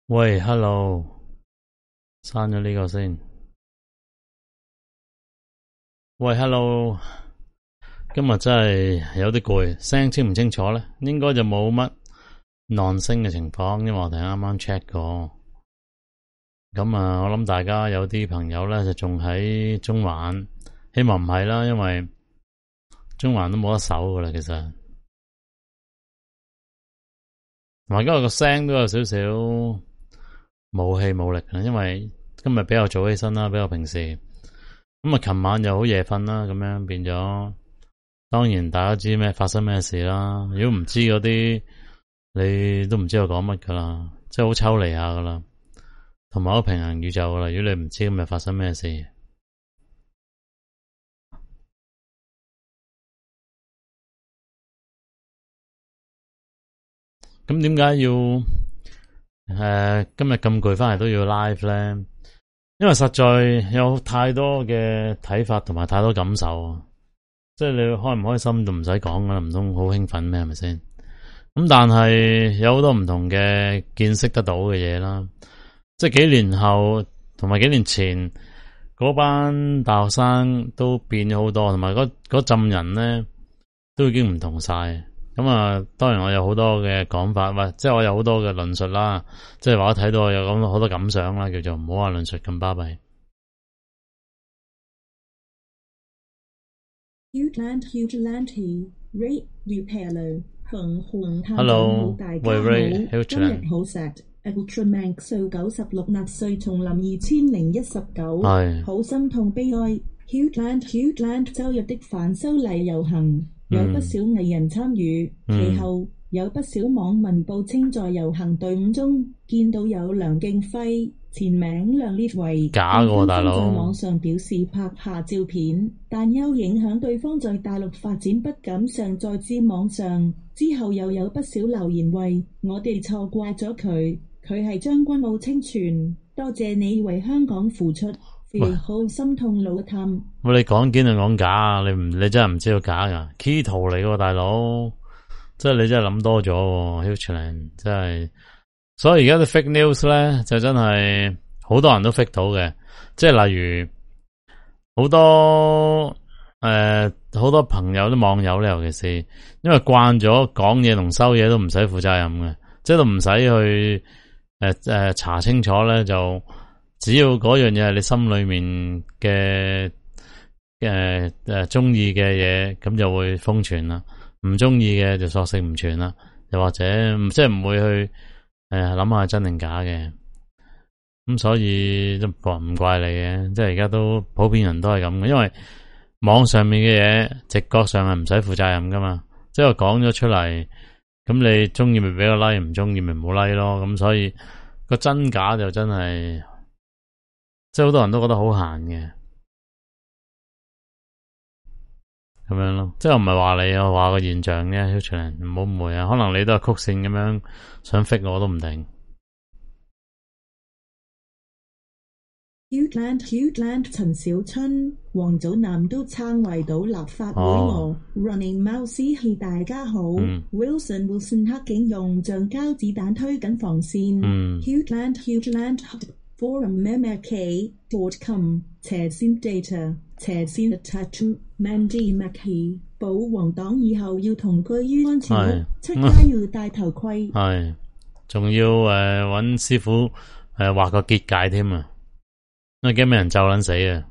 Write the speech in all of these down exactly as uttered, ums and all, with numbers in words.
喂，hello，刪咗呢個先。喂，hello，今日真係有啲攰，聲清唔清楚咧？應該就冇乜non聲嘅情況，因為我哋啱啱 check 過。咁啊，我諗大家有啲朋友咧就仲喺中環，希望唔係啦，因為中環都冇得守噶啦，其實。同埋今日個聲都有少少冇氣冇力啊，因為今日比較早起身啦，比較平時。咁啊，琴晚又好夜瞓啦，咁樣變咗。當然大家知咩發生咩事啦。如果唔知嗰啲，你都唔知我講乜噶啦，即係好抽離下噶啦，同埋好平行宇宙噶啦。如果你唔知咁咪發生咩事，咁點解要誒、呃、今日咁攰翻嚟都要 live 咧？因為實在有太多嘅睇法同埋太多感受，即係你開唔開心都唔使講噶啦，唔通好興奮咩？係咪先？咁但係有好多唔同嘅見識得到嘅嘢啦，即係幾年後同埋幾年前嗰班大學生都變咗好多，同埋嗰嗰陣人咧都已經唔同晒。咁啊，當然我有好多嘅講法，喂，即係我有好多嘅論述啦，即係話我睇到我有咁好多感想啦，叫做唔好話論述咁巴閉。Hello，喂 Ray， 今日好 sad。Ultraman 數九十六納粹叢林二千零一十九，好心痛悲哀。Hughland Hughland 周日的反修例遊行有不少藝人參與， 嗯、 其後有不少網民報稱在遊行隊伍中見到有梁敬輝，前名梁烈為， 假嘅大佬， 在網上表示拍下照片，但又影響對方在大陸發展不敢上載至網上。之後又有不少留言為我哋錯怪咗佢，佢係將軍澳清泉，多謝你為香港付出，好心痛老氹。 喂，你講堅定講假啊？你唔你真係唔知道假噶 key 圖嚟嘅大佬，即係你真係諗多咗 Hughland 真係。所以而家啲 fake news 咧就真係好多人都 fake 到嘅，即係例如好多誒好、呃、多朋友啲網友咧，尤其是因為慣咗講嘢同收嘢都唔使負責任嘅，即係都唔使去誒誒、呃呃、查清楚咧，就只要嗰樣嘢係你心裏面嘅誒誒中意嘅嘢，咁、呃、就會瘋傳啦；唔中意嘅就索性唔傳啦，又或者即係唔會去誒諗下真定假嘅。咁所以都唔怪你嘅，即係而家都普遍人都係咁嘅，因為網上面嘅嘢直覺上係唔使負責任噶嘛，即係我講咗出嚟，咁你中意咪俾個 like， 唔中意咪唔好 like 咯。咁所以個真假就真係，即係好多人都覺得好閒嘅，咁樣咯。即係我唔係話你，我話個現象啫。Hughland 唔好誤會啊，可能你都係曲線咁樣想 fit 我都唔定。 Hughland Hughland 陳小春、黃祖藍都撐圍堵立法會我、哦、Running Mouse 係大家好、嗯、Wilson Wilson 黑警用橡膠子彈推緊防線、嗯、Hughland Hughland Forum Memake dot.com 斜線 data 斜線 tattoo Mandy Mackie 保皇黨以後要同居於安全屋，出街要戴頭盔， 係仲要誒搵、呃、師傅誒畫、呃、個結界添啊！因為驚俾人咒撚死啊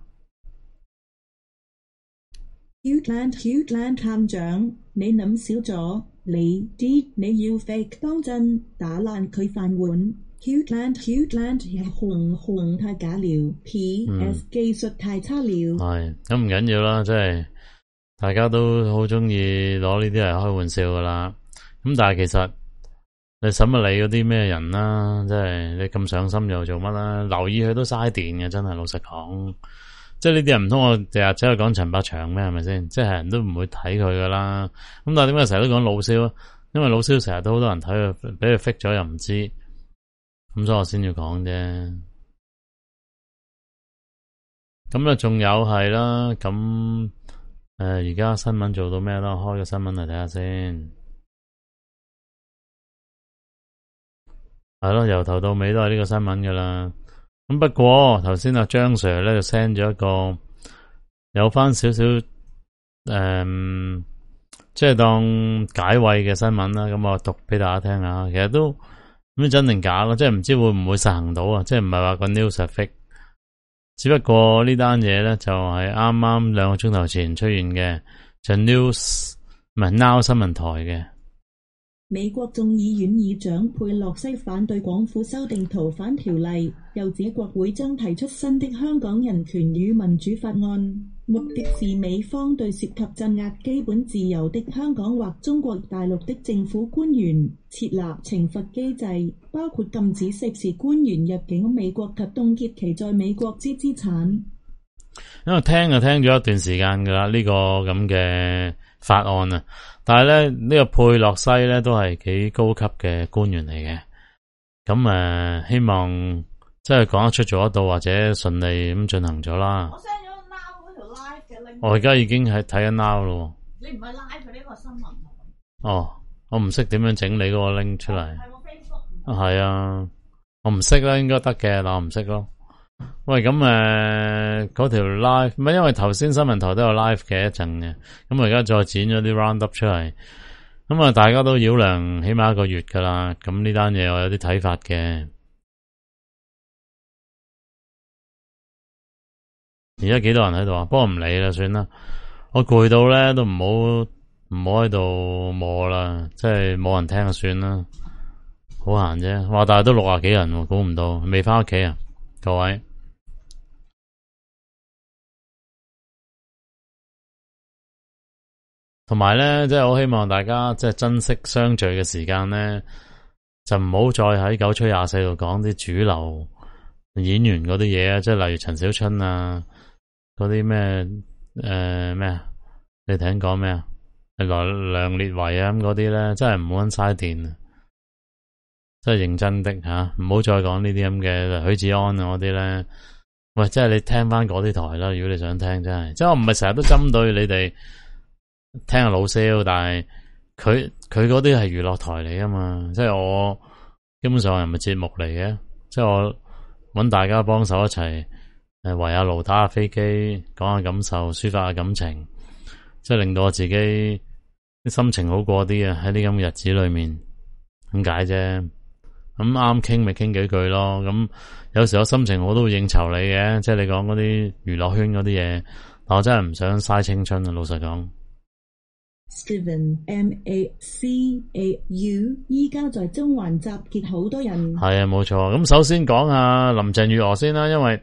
！Hughland Hughland 探長，你諗少咗，你啲你要 fake 當真，打爛佢飯碗。Hughland Hughland 紅紅太假了 ，P S 技術太差了。 係咁唔緊要啦，即係大家都好中意攞呢啲嚟開玩笑噶啦。咁但係其實你使乜理嗰啲咩人啦？即係你咁上心又做乜啦？留意佢都嘥電嘅，真係老實講。即係呢啲人唔通我日日走去講陳百祥咩？係咪先？即係人都唔會睇佢噶啦。咁但係點解成日都講老蕭？因為老蕭成日都好多人睇佢，俾佢 fake 咗又唔知。咁所以我先要講啫。咁啊，仲有係啦。咁誒，而家新聞做到咩啦？開個新聞嚟睇下先。 係咯，由頭到尾都係呢個新聞噶啦。咁不過頭先阿張 Sir 咧就 send 咗一個有翻少少誒，即係當解圍嘅新聞啦。咁我讀俾大家聽下，其實都咁真定假咯，即係唔知會唔會實行到啊？即係唔係話個 news 係 fake，只不過呢單嘢咧就係啱啱兩個鐘頭前出現嘅，就 news 唔係 now 新聞台嘅。 美國眾議院議長佩洛西反對港府修訂逃犯條例，又指國會將提出新的香港人權與民主法案，目的是美方對涉及鎮壓基本自由的香港或中國大陸的政府官員設立懲罰機制，包括禁止涉事官員入境美國及凍結其在美國之資產。 因為聽就聽咗一段時間噶啦，呢個咁嘅法案啊。但係咧，呢個佩洛西咧都係幾高級嘅官員嚟嘅，咁誒、呃，希望即係講得出做得到，或者順利咁進行咗啦。 我 send 咗 now 嗰條 live 嘅 link。 我而家已經係睇緊 now 咯。 你唔係 live 呢個新聞？ 哦，我唔識點樣整理嗰個 link 出嚟。 係我 Facebook。 係啊，我唔識啦，應該得嘅，但我唔識咯。喂，咁誒嗰條 live 唔係，因為頭先新聞台都有 live 嘅一陣嘅，咁我而家再剪咗啲 round up 出嚟，咁啊大家都擾量起碼一個月噶啦，咁呢單嘢我有啲睇法嘅。而家幾多人喺度啊？不過唔理啦，算啦，我攰到咧都唔好唔好喺度磨啦，即係冇人聽就算啦，好閒啫。哇，但係都六廿幾人，估唔到未翻屋企啊！各位，同埋咧，即係好希望大家即係珍惜相聚嘅時間咧，就唔好再喺九吹廿四度講啲主流演員嗰啲嘢啊，即係例如陳小春啊，嗰啲咩誒咩啊，你聽講咩啊？係來梁烈唯啊咁嗰啲咧，真係唔好嘥電啊！真係認真的吓，唔好再講呢啲咁嘅許志安啊嗰啲咧。喂，即係你聽翻嗰啲台啦，如果你想聽，真係，即係我唔係成日都針對你哋聽下老蕭，但係佢佢嗰啲係娛樂台嚟噶嘛，即係我基本上係唔係節目嚟嘅，即係我搵大家幫手一齊誒圍下爐打下飛機，講下感受，抒發下感情，即係令到我自己啲心情好過啲啊！喺呢咁嘅日子裏面，咁解啫。咁啱傾咪傾幾句咯，咁有時候心情我都會應酬你嘅，即係你講嗰啲娛樂圈嗰啲嘢，但我真係唔想嘥青春啊！老實講 Steven M A C A U 依家在中環集結好多人。 係啊，冇錯。咁首先講下林鄭月娥先啦，因為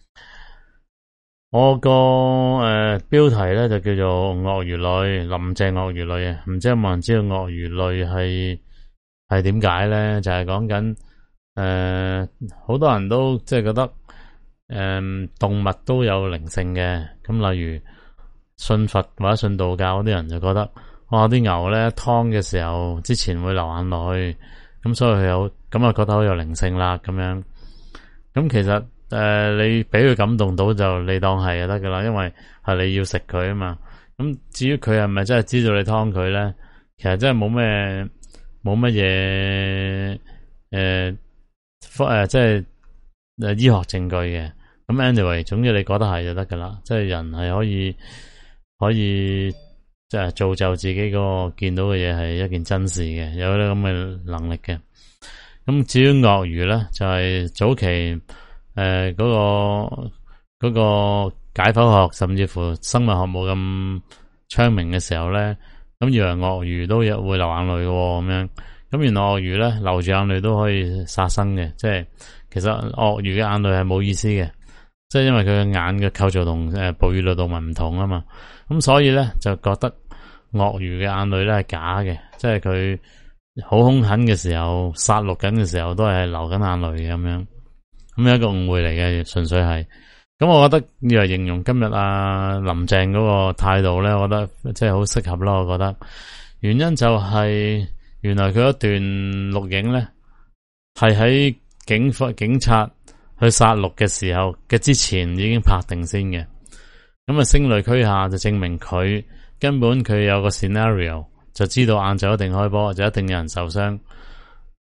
我個誒、呃、標題咧就叫做鱷魚淚，林鄭鱷魚淚啊，唔知有冇人知道鱷魚淚係係點解咧？就係講緊誒，好多人都即係覺得誒、呃，動物都有靈性嘅。咁例如信佛或者信道教嗰啲人就覺得，哇！啲牛咧劏嘅時候之前會流眼淚，咁所以佢有咁啊，覺得好有靈性啦。咁樣咁其實誒、呃，你俾佢感動到就你當係就得噶啦，因為係你要食佢啊嘛。咁至於佢係咪真係知道你劏佢咧？其實真係冇咩。冇乜嘢誒，科、呃、誒、呃，即係誒醫學證據嘅。咁 anyway，總之你覺得係就得噶啦。即係人係可以可以即係造就自己嗰個見到嘅嘢係一件真事嘅，有啲咁嘅能力嘅。咁至於鱷魚咧，就係、是、早期誒嗰、呃那個嗰、那個解剖學甚至乎生物學冇咁昌明嘅時候咧。咁以為鱷魚都有會流眼淚嘅咁樣，咁原來鱷魚咧流住眼淚都可以殺生嘅，即係其實鱷魚嘅眼淚係冇意思嘅，即係因為佢嘅眼嘅構造同誒哺乳類動物唔同啊嘛，咁所以咧就覺得鱷魚嘅眼淚咧係假嘅，即係佢好兇狠嘅時候殺戮緊嘅時候都係流緊眼淚嘅咁樣，咁有一個誤會嚟嘅，純粹係。咁我覺得要嚟形容今日啊林鄭嗰個態度咧，我覺得即係好適合咯。我覺得原因就係原來佢一段錄影咧，係喺警方警察去殺戮嘅時候嘅之前已經拍定先嘅。咁啊，聲淚俱下就證明佢根本佢有個 scenario 就知道晏晝一定開波，就一定有人受傷。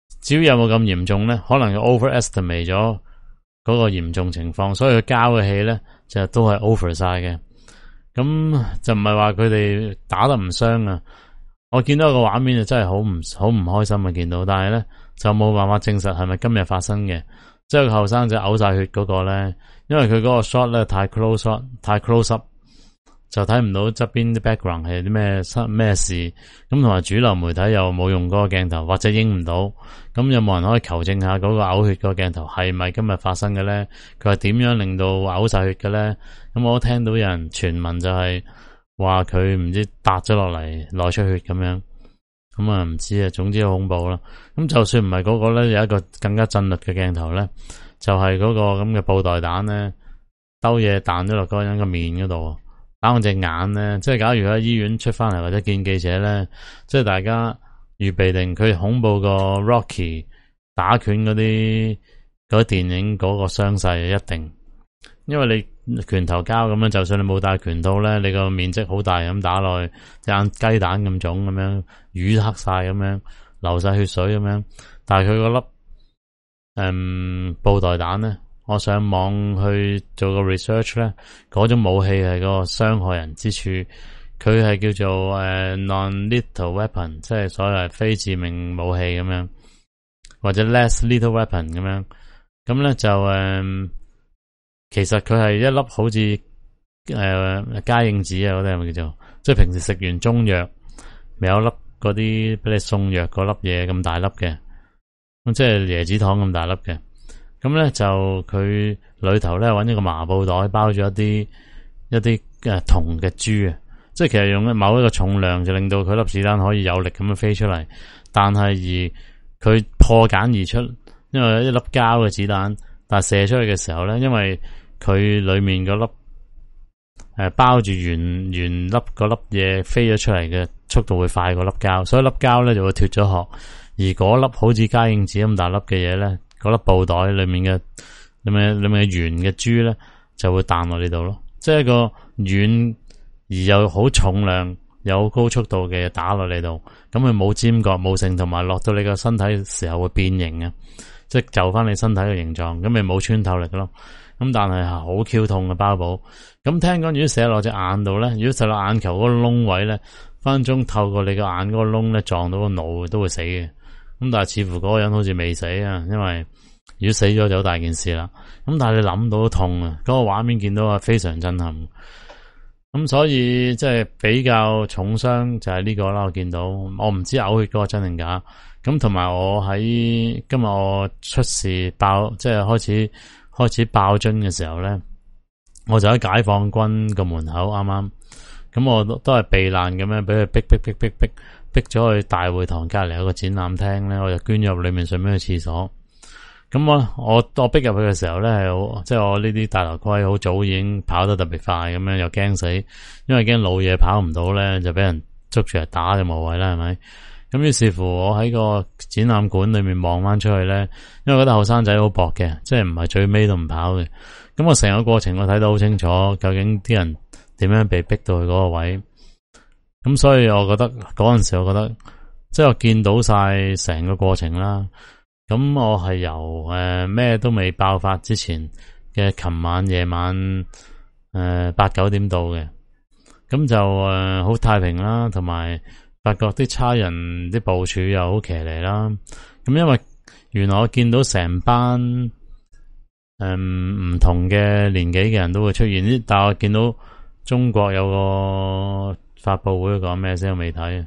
至於有冇咁嚴重咧，可能佢 overestimate 咗嗰個嚴重情況，所以佢交嘅氣咧就都係 over 晒嘅。咁就唔係話佢哋打得唔傷啊。我見到個畫面就真係好唔好唔開心啊！見到，但係咧就冇辦法證實係咪今日發生嘅。即係個後生仔嘔晒血嗰個咧，因為佢嗰個 shot 咧太 close up，太 close up，就睇唔到側邊啲 background 係啲咩咩事。咁同埋主流媒體又冇用嗰個鏡頭，或者影唔到。咁有冇人可以求證下嗰個嘔血嗰個鏡頭係咪今日發生嘅咧？佢係點樣令到嘔晒血嘅咧？咁我都聽到有人傳聞就係話佢唔知搭咗落嚟內出血咁樣。咁啊唔知啊，總之好恐怖啦。咁就算唔係嗰個咧，有一個更加震慄嘅鏡頭咧，就係、是、嗰個咁嘅布袋彈咧，兜嘢彈咗落嗰個人個面嗰度，打我隻眼咧。即係假如喺醫院出翻嚟或者見記者咧，即係大家預備定佢恐怖過 Rocky 打拳嗰啲嗰啲電影嗰個傷勢一定，因為你拳頭交咁樣，就算你冇戴拳套咧，你個面積好大咁打落去，隻眼雞蛋咁腫咁樣，瘀黑晒咁樣，流晒血水咁樣。但係佢嗰粒誒布袋彈咧，我上網去做個 research 咧，嗰種武器係個傷害人之處，佢係叫做誒、呃、non-lethal weapon， 即係所謂係非致命武器咁樣，或者 less lethal weapon 咁樣。咁咧就誒。呃其實佢係一粒好似誒加應子啊，嗰啲係咪叫做？即係平時食完中藥，咪有粒嗰啲俾你送藥嗰粒嘢咁大粒嘅，咁即係椰子糖咁大粒嘅。咁咧就佢裏頭咧搵一個麻布袋包咗一啲一啲誒銅嘅珠啊，即係其實用某一個重量就令到佢粒子彈可以有力咁樣飛出嚟，但係而佢破繭而出，因為一粒膠嘅子彈。但係射出去嘅時候咧，因為佢裏面嗰粒誒包住圓圓粒嗰粒嘢飛咗出嚟嘅速度會快過粒膠，所以粒膠咧就會脫咗殼，而嗰粒好似加應子咁大粒嘅嘢咧，嗰粒布袋裏面嘅裏面裏面嘅圓嘅珠咧就會彈落呢度咯，即係一個軟而又好重量有高速度嘅嘢打落呢度，咁佢冇尖角冇性，同埋落到你個身體嘅時候會變形啊！即係就翻你身體嘅形狀，咁咪冇穿透力咯。咁但係好 Q 痛嘅包保。咁聽講如果射落隻眼度咧，如果射落眼球嗰個窿位咧，分鐘透過你個眼嗰個窿咧撞到個腦都會死嘅。咁但係似乎嗰個人好似未死啊，因為如果死咗就好大件事啦。咁但係你諗到都痛啊，嗰、嗰個畫面見到啊非常震撼。咁所以即係比較重傷就係呢個啦。我見到我唔知嘔血嗰個真定假。咁同埋我喺今日我出事爆，即係開始開始爆樽嘅時候咧，我就喺解放軍個門口啱啱，咁我都都係避難咁樣，俾佢逼逼逼逼逼逼咗去大會堂隔籬有個展覽廳咧，我就捐入裏面順便去廁所。咁我我我逼入去嘅時候咧，係好即係我呢啲大頭盔好早已經跑得特別快咁樣，又驚死，因為驚老嘢跑唔到咧，就俾人捉住嚟打就無謂啦，係咪？咁於是乎，我喺個展覽館裏面望翻出去咧，因為覺得後生仔好搏嘅，即係唔係最尾都唔跑嘅。咁我成個過程我睇到好清楚，究竟啲人點樣被逼到去嗰個位。咁所以我覺得嗰陣時，我覺得即係我見到晒成個過程啦。咁我係由誒咩、呃、都未爆發之前嘅琴晚夜晚誒八九點到嘅，咁就誒好、呃、太平啦，同埋。發覺啲差人啲部署又好騎呢啦，咁因為原來我見到成班誒唔、嗯、同嘅年紀嘅人都會出現，但係我見到中國有個發佈會講咩先，我未睇，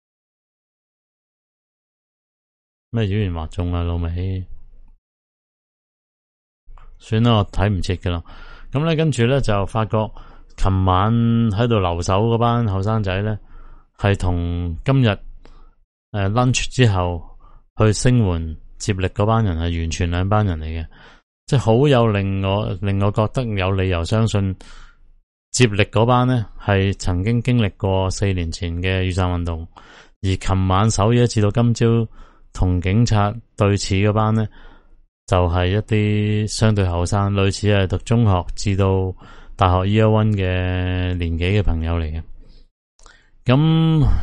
咩語言惑眾啊老味，算啦，我睇唔切噶啦。咁咧跟住咧就發覺，琴晚喺度留守嗰班後生仔咧。係同今日誒 lunch 之後去聲援接力嗰班人係完全兩班人嚟嘅，即係好有令我令我覺得有理由相信接力嗰班呢係曾經經歷過四年前嘅雨傘運動，而琴晚首夜至到今朝同警察對峙嗰班呢，就係、是、一啲相對後生，類似係讀中學至到大學 year one 嘅年紀嘅朋友嚟嘅。咁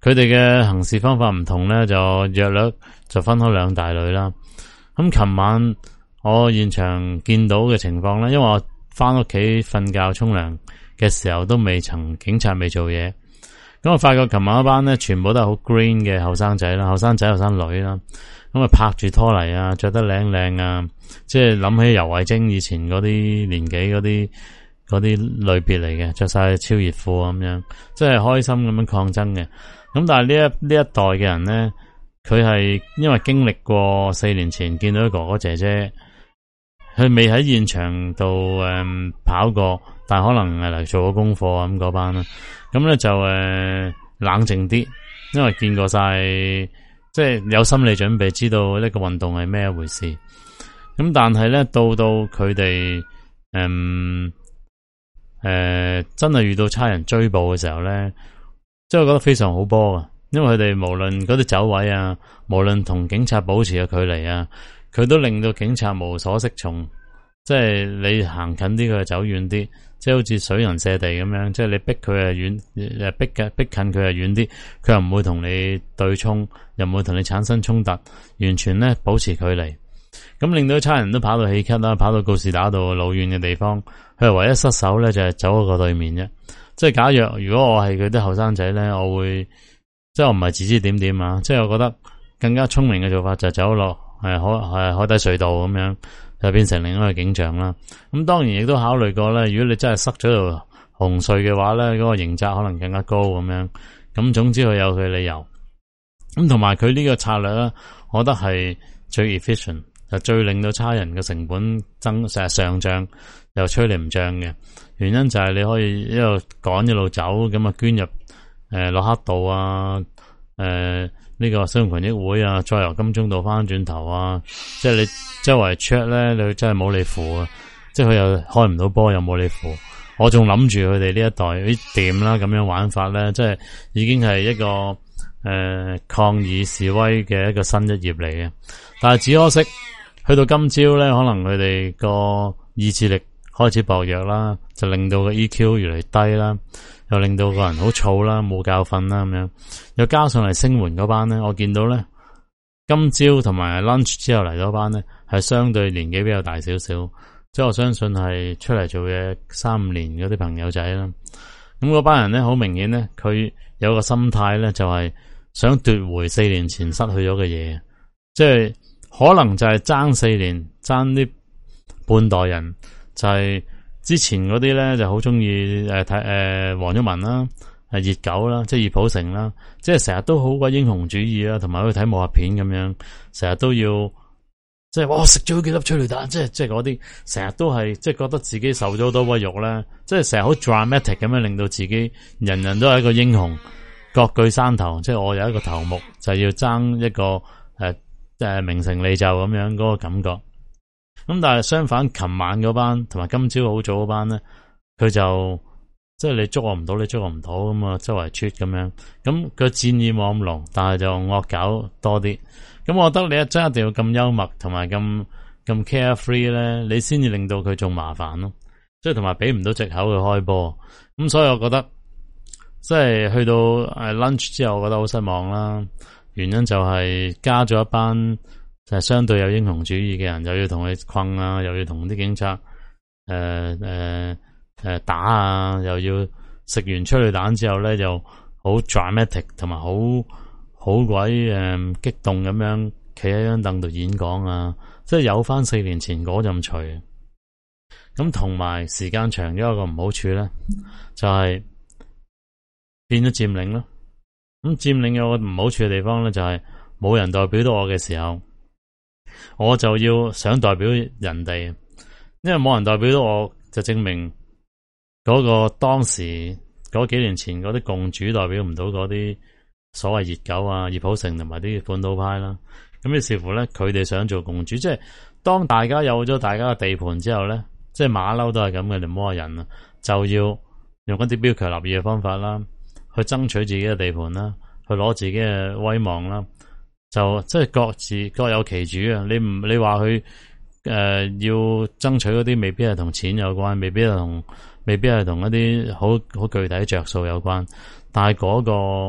佢哋嘅行事方法唔同咧，就約略就分開兩大類啦。咁琴晚我現場見到嘅情況咧，因為我翻屋企瞓覺沖涼嘅時候都未曾警察未做嘢，咁我發覺琴晚一班咧全部都係好 green 嘅後生仔啦，後生仔後生女啦，咁啊拍住拖泥啊，着得靚靚啊，即係諗起游蕙禎以前嗰啲年紀嗰啲嗰啲類別嚟嘅，着晒超熱褲咁樣，即係開心咁樣抗爭嘅。咁但係呢一呢一代嘅人咧，佢係因為經歷過四年前見到哥哥姐姐，佢未喺現場度誒、嗯、跑過，但係可能係嚟做咗功課咁嗰班啦。咁咧就誒、呃、冷靜啲，因為見過晒，即係有心理準備，知道呢個運動係咩一回事。咁但係咧到到佢哋誒誒真係遇到差人追捕嘅時候咧，即係我覺得非常好波啊！因為佢哋無論嗰啲走位啊，無論同警察保持嘅距離啊，佢都令到警察無所適從。即係你行近啲，佢就走遠啲，即係好似水人射地咁樣。即係你逼佢係遠，誒逼嘅逼近佢係遠啲，佢又唔會同你對衝，又唔會同你產生衝突，完全咧保持距離。咁令到差人都跑到氣咳啦，跑到告士打道老遠嘅地方，佢係唯一失手咧就係走嗰個對面啫。即係假若如果我係佢啲後生仔咧，我會即係我唔係指指點點啊，即係我覺得更加聰明嘅做法就係走落係海係海底隧道咁樣，就變成另一個景象啦。咁當然亦都考慮過咧，如果你真係塞咗條紅隧嘅話咧，嗰個刑責可能更加高咁樣。咁總之佢有佢理由。咁同埋佢呢個策略咧，我覺得係最 efficient， 就最令到差人嘅成本增成日上漲，又吹你唔漲嘅。原因就係你可以一路趕一路走，咁啊捐入誒駱克道啊，誒、呃、呢、這個新鴻群益會啊，再由金鐘道翻轉頭啊，即係你周圍 check 咧，你真係冇你符啊！即係佢又開唔到波，又冇你符。我仲諗住佢哋呢一代啲店啦，咁樣玩法咧，即係已經係一個誒、呃、抗議示威嘅一個新一頁嚟嘅。但係只可惜，去到今朝咧，可能佢哋個意志力開始薄弱啦，就令到個 E Q 越嚟越低啦，又令到個人好燥啦，冇教訓啦咁樣。又加上嚟聲援嗰班咧，我見到咧今朝同埋 lunch 之後嚟嗰班咧，係相對年紀比較大少少，即係我相信係出嚟做嘢三五年嗰啲朋友仔啦。咁嗰班人咧，好明顯咧，佢有個心態咧，就係想奪回四年前失去咗嘅嘢，即係可能就係爭四年，爭啲半代人。就係之前嗰啲咧就好中意誒睇誒黃毓民啦，誒熱狗啦，即係熱普城啦，即係成日都好鬼英雄主義啦，同埋去睇武俠片咁樣，成日都要即係哇食咗幾粒催淚彈，即係即係嗰啲成日都係即係覺得自己受咗好多屈辱咧，即係成日好 dramatic 咁樣令到自己人人都係一個英雄，各據山頭，即係我有一個頭目就要爭一個誒誒、呃、名成利就咁樣嗰個感覺。咁但係相反，琴晚嗰班同埋今朝好早嗰班咧，佢就即係你捉我唔到，你捉我唔到咁啊，周圍出咁樣，咁個戰意冇咁濃，但係就惡搞多啲。咁我覺得你一真一定要咁幽默同埋咁咁 carefree 咧，你先至令到佢仲麻煩咯。即係同埋俾唔到藉口去開波。咁所以我覺得即係去到誒 lunch 之後，我覺得好失望啦。原因就係加咗一班。就係相對有英雄主義嘅人，又要同佢困啊，又要同啲警察誒誒誒打啊，又要食完催淚彈之後咧，就好 dramatic 同埋好好鬼誒激動咁樣企喺張凳度演講啊，即係有翻四年前嗰陣除。咁同埋時間長咗一個唔好處咧，就係、是、變咗佔領咯。咁佔領有個唔好處嘅地方咧，就係、是、冇人代表到我嘅時候。我就要想代表人哋，因為冇人代表到我，就證明嗰個當時嗰幾年前嗰啲共主代表唔到嗰啲所謂熱狗啊、熱普城同埋啲本土派啦。咁於是乎咧，佢哋想做共主，即係當大家有咗大家嘅地盤之後咧，即係馬騮都係咁嘅，你唔好話人啊，就要用一啲標強立異嘅方法啦，去爭取自己嘅地盤啦，去攞自己嘅威望啦。就即係各自各有其主啊！你唔你話佢誒要爭取嗰啲，未必係同錢有關，未必係同未必係同一啲好好具體着數有關。但係嗰個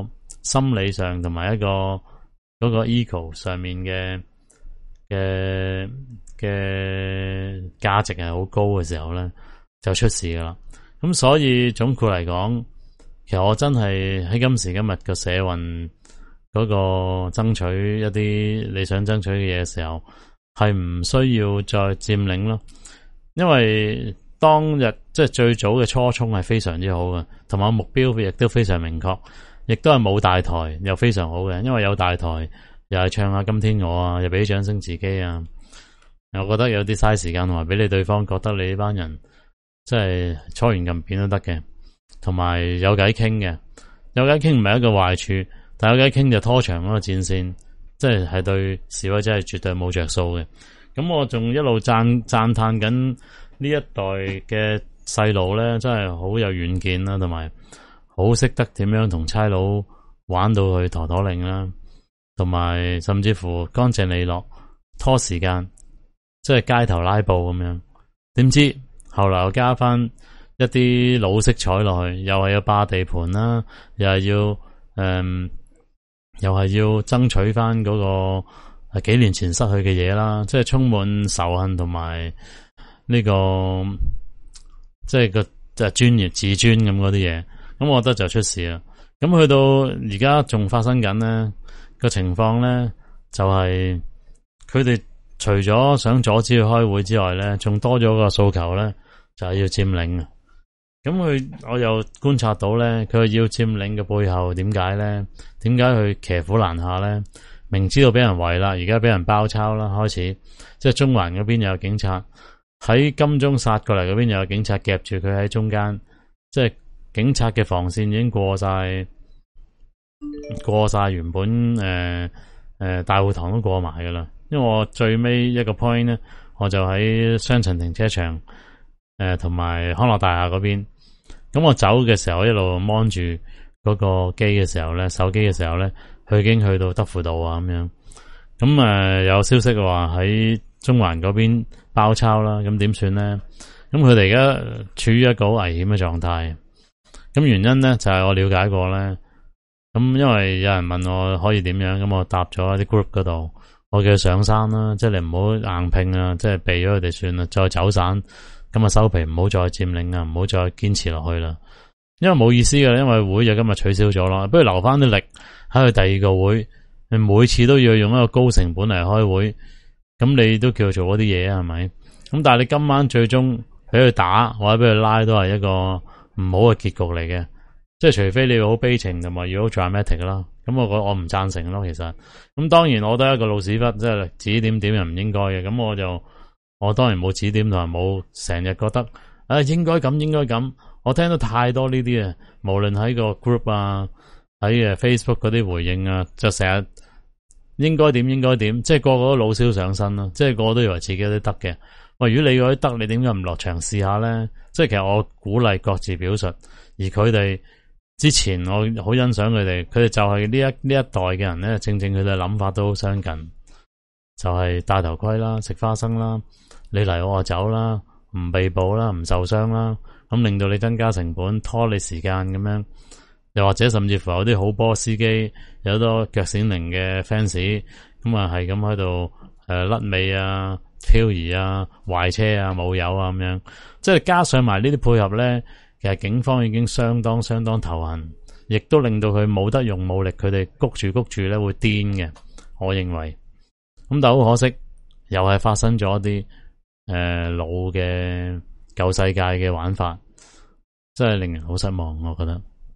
心理上同埋一個嗰個 ego 上面嘅嘅嘅價值係好高嘅時候咧，就出事噶啦。咁所以總括嚟講，其實我真係喺今時今日嘅社運嗰個爭取一啲你想爭取嘅嘢嘅時候，係唔需要再佔領咯。因為當日即係最早嘅初衷係非常之好嘅，同埋目標亦都非常明確，亦都係冇大台又非常好嘅。因為有大台又係唱下今天我啊，又俾啲掌聲自己啊。我覺得有啲嘥時間，同埋俾你對方覺得你呢班人即係搓完撳片都得嘅，同埋有偈傾嘅。有偈傾唔係一個壞處，但有偈傾就拖長嗰個戰線，即係係對示威者係絕對冇着數嘅。咁我仲一路讚讚嘆緊呢一代嘅細路咧，真係好有遠見啦，同埋好識得點樣同差佬玩到去陀陀令啦，同埋甚至乎乾淨利落拖時間，即係街頭拉布咁樣。點知後來又加翻一啲老色彩落去，又係要霸地盤啦，又係要誒、嗯，又係要爭取翻嗰個係幾年前失去嘅嘢啦，即係充滿仇恨同埋呢個即係個即係專業自尊咁嗰啲嘢，咁我覺得就出事啦。咁去到而家仲發生緊呢個情況咧，就係佢哋除咗想阻止佢開會之外咧，仲多咗個訴求咧，就係要佔領啊。咁佢我又觀察到咧，佢要佔領嘅背後點解咧？點解佢騎虎難下咧？明知道俾人圍啦，而家俾人包抄啦，開始即係中環嗰邊又有警察，喺金鐘殺過嚟嗰邊又有警察夾住佢喺中間，即係警察嘅防線已經過晒，過晒原本誒誒、呃呃、大會堂都過埋噶啦。因為我最尾一個 point 咧，我就喺雙層停車場誒同埋康樂大廈嗰邊。咁我走嘅時候一路 mon 住嗰個機嘅時候咧，手機嘅時候咧。佢已經去到德輔道啊，咁樣咁誒、呃，有消息話喺中環嗰邊包抄啦，咁點算咧？咁佢哋而家處於一個好危險嘅狀態。咁原因咧就係、是、我了解過咧，咁因為有人問我可以點樣，咁我答咗啲 group 嗰度，我叫佢上山啦，即係你唔好硬拼啊，即係避咗佢哋算啦，再走散，咁啊收皮，唔好再佔領啊，唔好再堅持落去啦，因為冇意思嘅，因為會就今日取消咗啦，不如留翻啲力。喺佢第二個會，你每次都要用一個高成本嚟開會，咁你都叫佢做嗰啲嘢啊，係咪？咁但係你今晚最終俾佢打或者俾佢拉，都係一個唔好嘅結局嚟嘅。即係除非你要好悲情同埋要好 dramatic 啦，咁我我我唔贊成咯。其實，咁當然我都係一個老屎忽，即係指點點又唔應該嘅。咁我就我當然冇指點同埋冇成日覺得啊應該咁應該咁。我聽到太多呢啲啊，無論喺個 group 啊。喺誒 Facebook 嗰啲回應啊，就成日應該點應該點，即係個個都老蕭上身咯，即係個個都以為自己都得嘅。喂，如果你嗰啲得，你點解唔落場試下咧？即係其實我鼓勵各自表述，而佢哋之前我好欣賞佢哋，佢哋就係呢一呢一代嘅人咧，正正佢哋諗法都好相近，就係戴頭盔啦，食花生啦，你嚟我就走啦，唔被捕啦，唔受傷啦，咁令到你增加成本，拖你時間咁樣。又或者甚至乎有啲好波司機，有好多腳閃靈嘅 fans，咁啊係咁喺度誒甩尾啊、漂移啊、壞車啊、冇油啊咁樣，即係加上埋呢啲配合咧，其實警方已經相當相當頭痕，亦都令到佢冇得用武力，佢哋谷住谷住咧會癲嘅。我認為，咁但係好可惜，又係發生咗一啲誒、呃、老嘅舊世界嘅玩法，真係令人好失望，我覺得。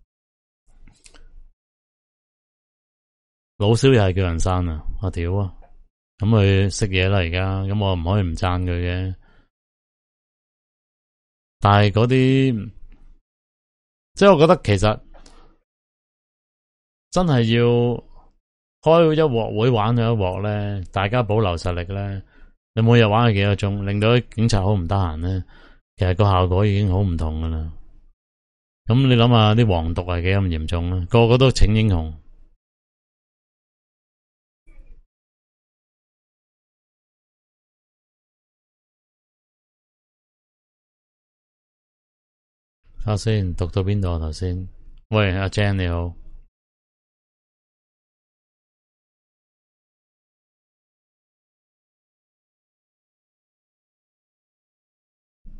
老蕭又係叫人刪啊！我屌啊！咁佢識嘢啦而家，咁我唔可以唔讚佢嘅。但係嗰啲，即係我覺得其實真係要開一鑊會玩咗一鑊咧，大家保留實力咧。你每日玩佢幾個鐘，令到啲警察好唔得閒咧，其實個效果已經好唔同噶啦。咁你諗下啲黃毒係幾咁嚴重啊？個個都請英雄。睇下先，讀到邊度啊？頭先，喂，阿 Jan 你好。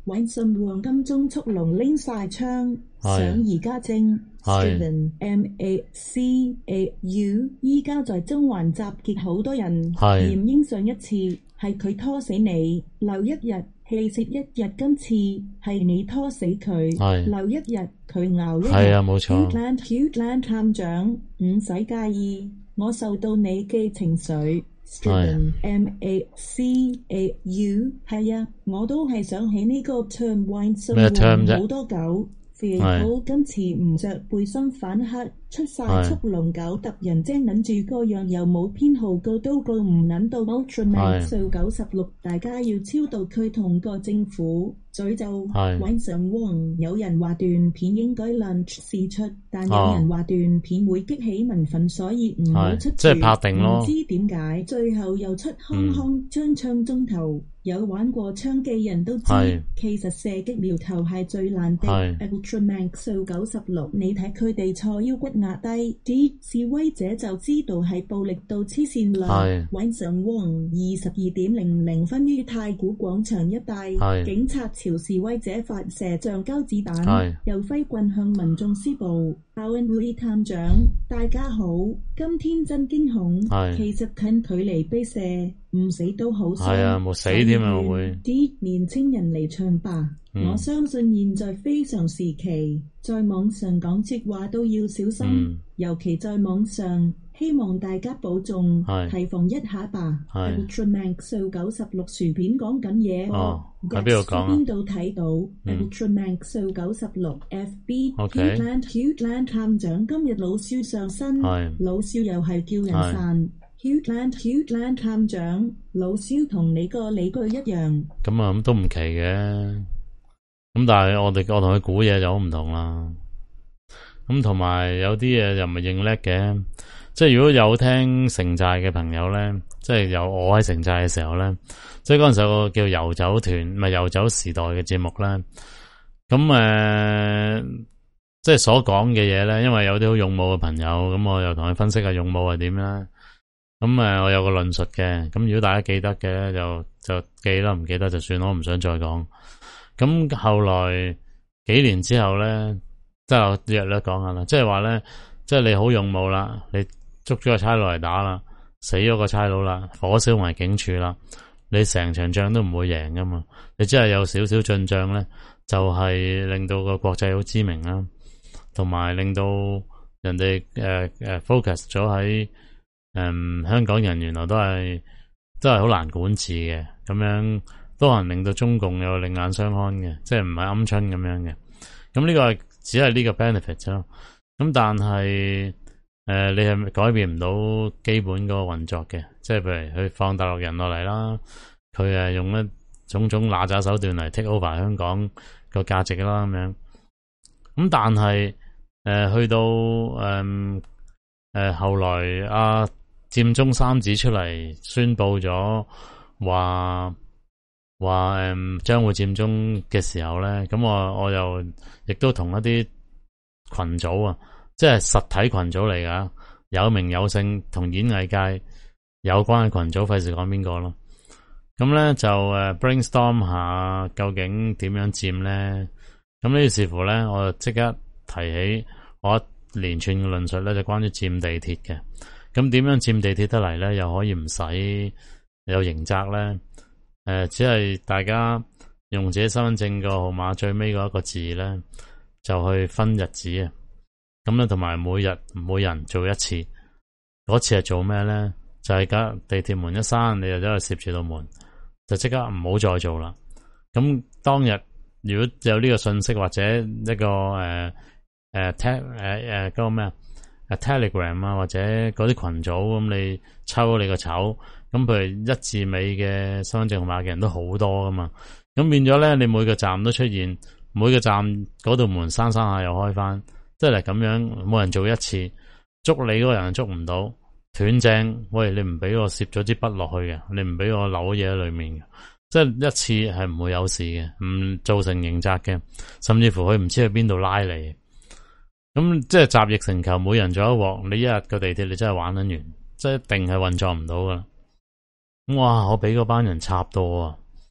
揾信黃金鐘速龍拎晒槍，想而家正 Steven M A C A U， 依家在中環集結好多人，嚴英上一次係佢拖死你，留一日氣息一日，今次係你拖死佢，留一日佢熬一日。係啊，冇錯。Hughland Hughland 探長，唔使介意，我受到你嘅情緒。Steven M A C A U 係啊，我都係想起呢個 term wine 信黃好多狗。Vehicle 今次唔着背心反黑，出晒速龍狗揼人精，諗住個樣又冇編號，個都個唔諗到 Ultraman 數九十六，大家要超度佢同個政府詛咒。揾上汪，有人話段片應該 lunch 試出，但有人話段片會激起民憤，所以唔好出住。即係拍定咯。唔知點解最後又出康康將槍中頭。有玩過槍嘅人都知，其實射擊苗頭係最難的。Ultraman 數九十六，你睇佢哋錯腰骨壓低，啲示威者就知道係暴力到黐線啦。晚上汪二十二點零零分於太古廣場一帶，警察朝示威者發射橡膠子彈，又揮棍向民眾施暴。Owen Lee 探長，大家好，今天真驚恐。其實近距離被射，唔死都好傷。係啊，冇死添啊會。啲年青人離場吧。嗯、我相信現在非常時期，在網上講說話都要小心，嗯、尤其在網上。希望大家保重，提防一下吧。Ultraman 數九十六薯片講緊嘢，喺邊度講啊？邊度睇到 Ultraman 數九十六 F B Hughland Hughland 探長今日老蕭上身，老蕭又係叫人散。Hughland Hughland 探長，老蕭同你個理據一樣。咁啊，咁都唔奇嘅。咁但係我哋我同佢估嘢就好唔同啦。咁同埋有啲嘢又唔係認叻嘅。即係如果有聽城寨嘅朋友咧，即係有我喺城寨嘅時候咧，即係嗰陣時有個叫遊走團，唔係遊走時代嘅節目咧。咁誒、呃，即係所講嘅嘢咧，因為有啲好勇武嘅朋友，咁我又同佢分析下勇武係點啦。咁誒，我有個論述嘅。咁如果大家記得嘅就就記啦，唔記得就算，我唔想再講。咁後來幾年之後咧，即係我略略講下啦，即係話咧，即係你好勇武啦，你捉咗個差佬嚟打啦，死咗個差佬啦，火燒埋警署啦，你成場仗都唔會贏噶嘛。你只係有少少進賬咧，就係、是、令到個國際好知名啦，同埋令到人哋誒誒 focus 咗喺誒香港人原來都係都係好難管治嘅，咁樣都可能令到中共有另眼相看嘅，即係唔係鵪鶉咁樣嘅。咁呢個係只係呢個 benefit 咯。咁但係。誒、呃，你係改變唔到基本嗰個運作嘅，即係譬如佢放大陸人落嚟啦，佢誒用一種種拿詐手段嚟 take over 香港個價值啦咁樣。咁但係誒、呃、去到誒誒、呃、後來阿佔中三子出嚟宣佈咗話話誒將會佔中嘅時候咧，咁我我又亦都同一啲群組啊。即係實體群組嚟噶，有名有姓同演藝界有關嘅群組，費事講邊個咯。咁咧就誒 brainstorm 下究竟點樣佔咧。咁呢視乎咧，我就即刻提起我一連串嘅論述咧，就關於佔地鐵嘅。咁點樣佔地鐵得嚟咧？又可以唔使有刑責咧？誒、呃，只係大家用自己身份證個號碼最尾嗰一個字咧，就去分日子啊。咁咧，同埋每日每人做一次，嗰次係做咩咧？就係、是、架地鐵門一閂，你就走去攝住道門，就即刻唔好再做啦。咁當日如果有呢個信息或者一個誒誒 tele 誒誒嗰個咩啊 Telegram 啊，或者嗰啲群組，咁你抽你個籌，咁譬如一字尾嘅身份證號碼嘅人都好多噶嘛，咁變咗咧，你每個站都出現，每個站嗰道門閂閂下又開翻。即係咁樣，冇人做一次，捉你嗰個人捉唔到，斷正。喂，你唔俾我攝咗支筆落去嘅，你唔俾我留嘢喺裏面嘅，即係一次係唔會有事嘅，唔造成刑責嘅，甚至乎佢唔知去邊度拉你。咁即係集腋成裘，每人做一鑊，你一日個地鐵你真係玩得完，即係一定係運作唔到噶。哇！我俾嗰班人插到啊，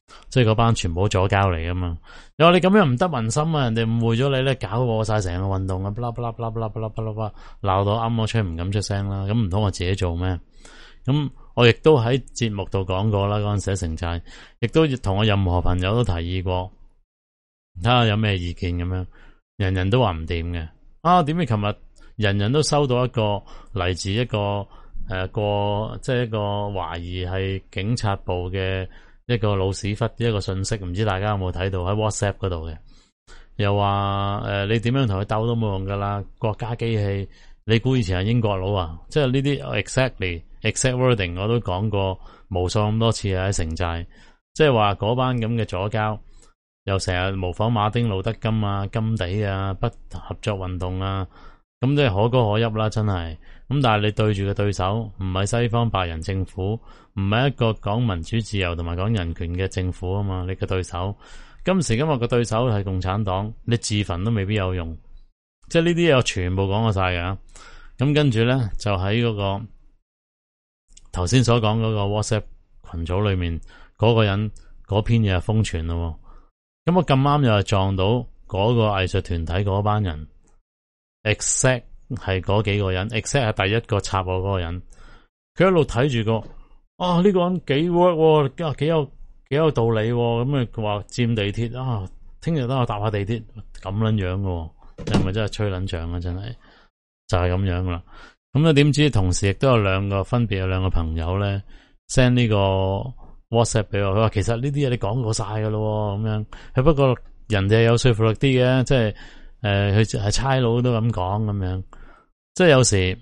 即係嗰班全部左膠嚟噶嘛。你話你咁樣唔得民心啊，人哋誤會咗你咧，搞過晒成個運動啊，不啦不啦不啦不啦不啦不啦不啦，鬧到啱我出唔敢出聲啦。咁唔通我自己做咩？咁我亦都喺節目度講過啦，嗰陣時喺城寨，亦都同我任何朋友都提議過，睇下有咩意見咁樣。人人都話唔掂嘅。啊，點解琴日人人都收到一個嚟自一個誒、呃、個即係一個懷疑係警察部嘅一個老屎忽一個信息，唔知大家有冇睇到喺 WhatsApp 嗰度嘅？又話誒、呃，你點樣同佢鬥都冇用噶啦，國家機器，你估以前係英國佬啊？即係呢啲 exactly exact wording 我都講過無數咁多次喺城寨，即係話嗰班咁嘅左膠。又成日模仿馬丁路德金啊、甘地啊、不合作運動啊，咁即係可歌可泣啦，真係。咁但係你對住嘅對手唔係西方白人政府，唔係一個講民主自由同埋講人權嘅政府啊嘛，你嘅對手今時今日嘅對手係共產黨，你自焚都未必有用。即係呢啲嘢我全部講過晒㗎。咁跟住咧就喺嗰個頭先所講嗰個 WhatsApp 群組裏面嗰個人嗰篇嘢係瘋傳咯。咁我咁啱又係撞到嗰個藝術團體嗰班人 ，exact 係嗰幾個人 ，exact 係第一個插我嗰個人，佢一路睇住個，啊呢、這個人幾 work，幾、啊、有幾有道理，咁啊佢話佔地鐵啊，聽日等我搭下地鐵，咁撚樣嘅，你係咪真係吹撚脹啊？真係就係、是、咁樣啦。咁咧點知同時亦都有兩個分別有兩個朋友咧 send 呢個 WhatsApp 俾我，佢話其實呢啲嘢你講過晒噶咯，咁樣佢不過人哋有說服力啲嘅，即係誒佢係差佬都咁講咁樣，即係有時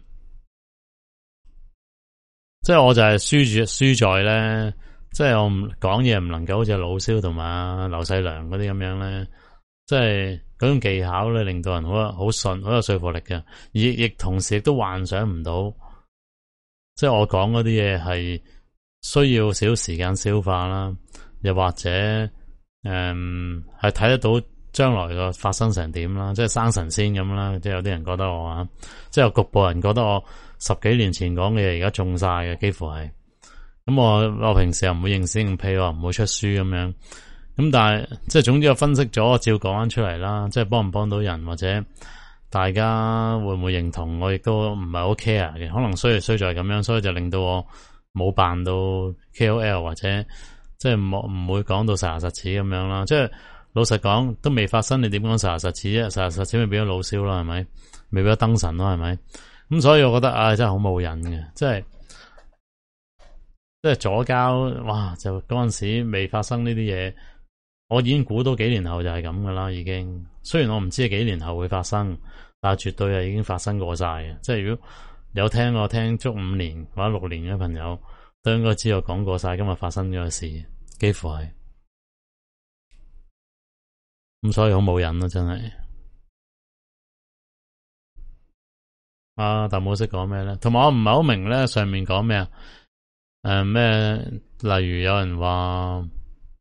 即係我就係輸住輸在咧，即係我唔講嘢唔能夠好似老蕭同埋劉細良嗰啲咁樣咧，即係嗰種技巧咧令到人好好順好有說服力嘅，而亦同時亦都幻想唔到，即係我講嗰啲嘢係需要少時間消化啦，又或者誒係睇得到將來個發生成點啦，即係生神仙咁啦，即係有啲人覺得我啊，即係有局部人覺得我十幾年前講嘅嘢而家中晒嘅，幾乎係咁。我我平時又唔會認屎認屁，我唔會出書咁樣，咁但係即係總之我分析咗，我照講翻出嚟啦，即係幫唔幫到人或者大家會唔會認同我，亦都唔係好 care 嘅，可能衰就衰在咁樣，所以就令到我冇扮到 K O L 或者即係唔唔會講到實牙實齒咁樣啦。即係老實講都未發生，你點講實牙實齒啫？實牙實齒咪變咗老蕭啦，係咪？未變咗燈神咯，係咪？咁所以我覺得啊、哎，真係好冇癮嘅，即係即係左膠哇！就嗰陣時未發生呢啲嘢，我已經估到幾年後就係咁噶啦，已經。雖然我唔知幾年後會發生，但係絕對係已經發生過晒嘅。即係如果有聽我聽足五年或者六年嘅朋友，都應該知道講過晒今日發生咗嘅事，幾乎係咁，所以好冇癮咯，真係。啊，但冇識講咩咧？同埋我唔係好明咧，上面講咩啊？誒、呃、咩？例如有人話誒、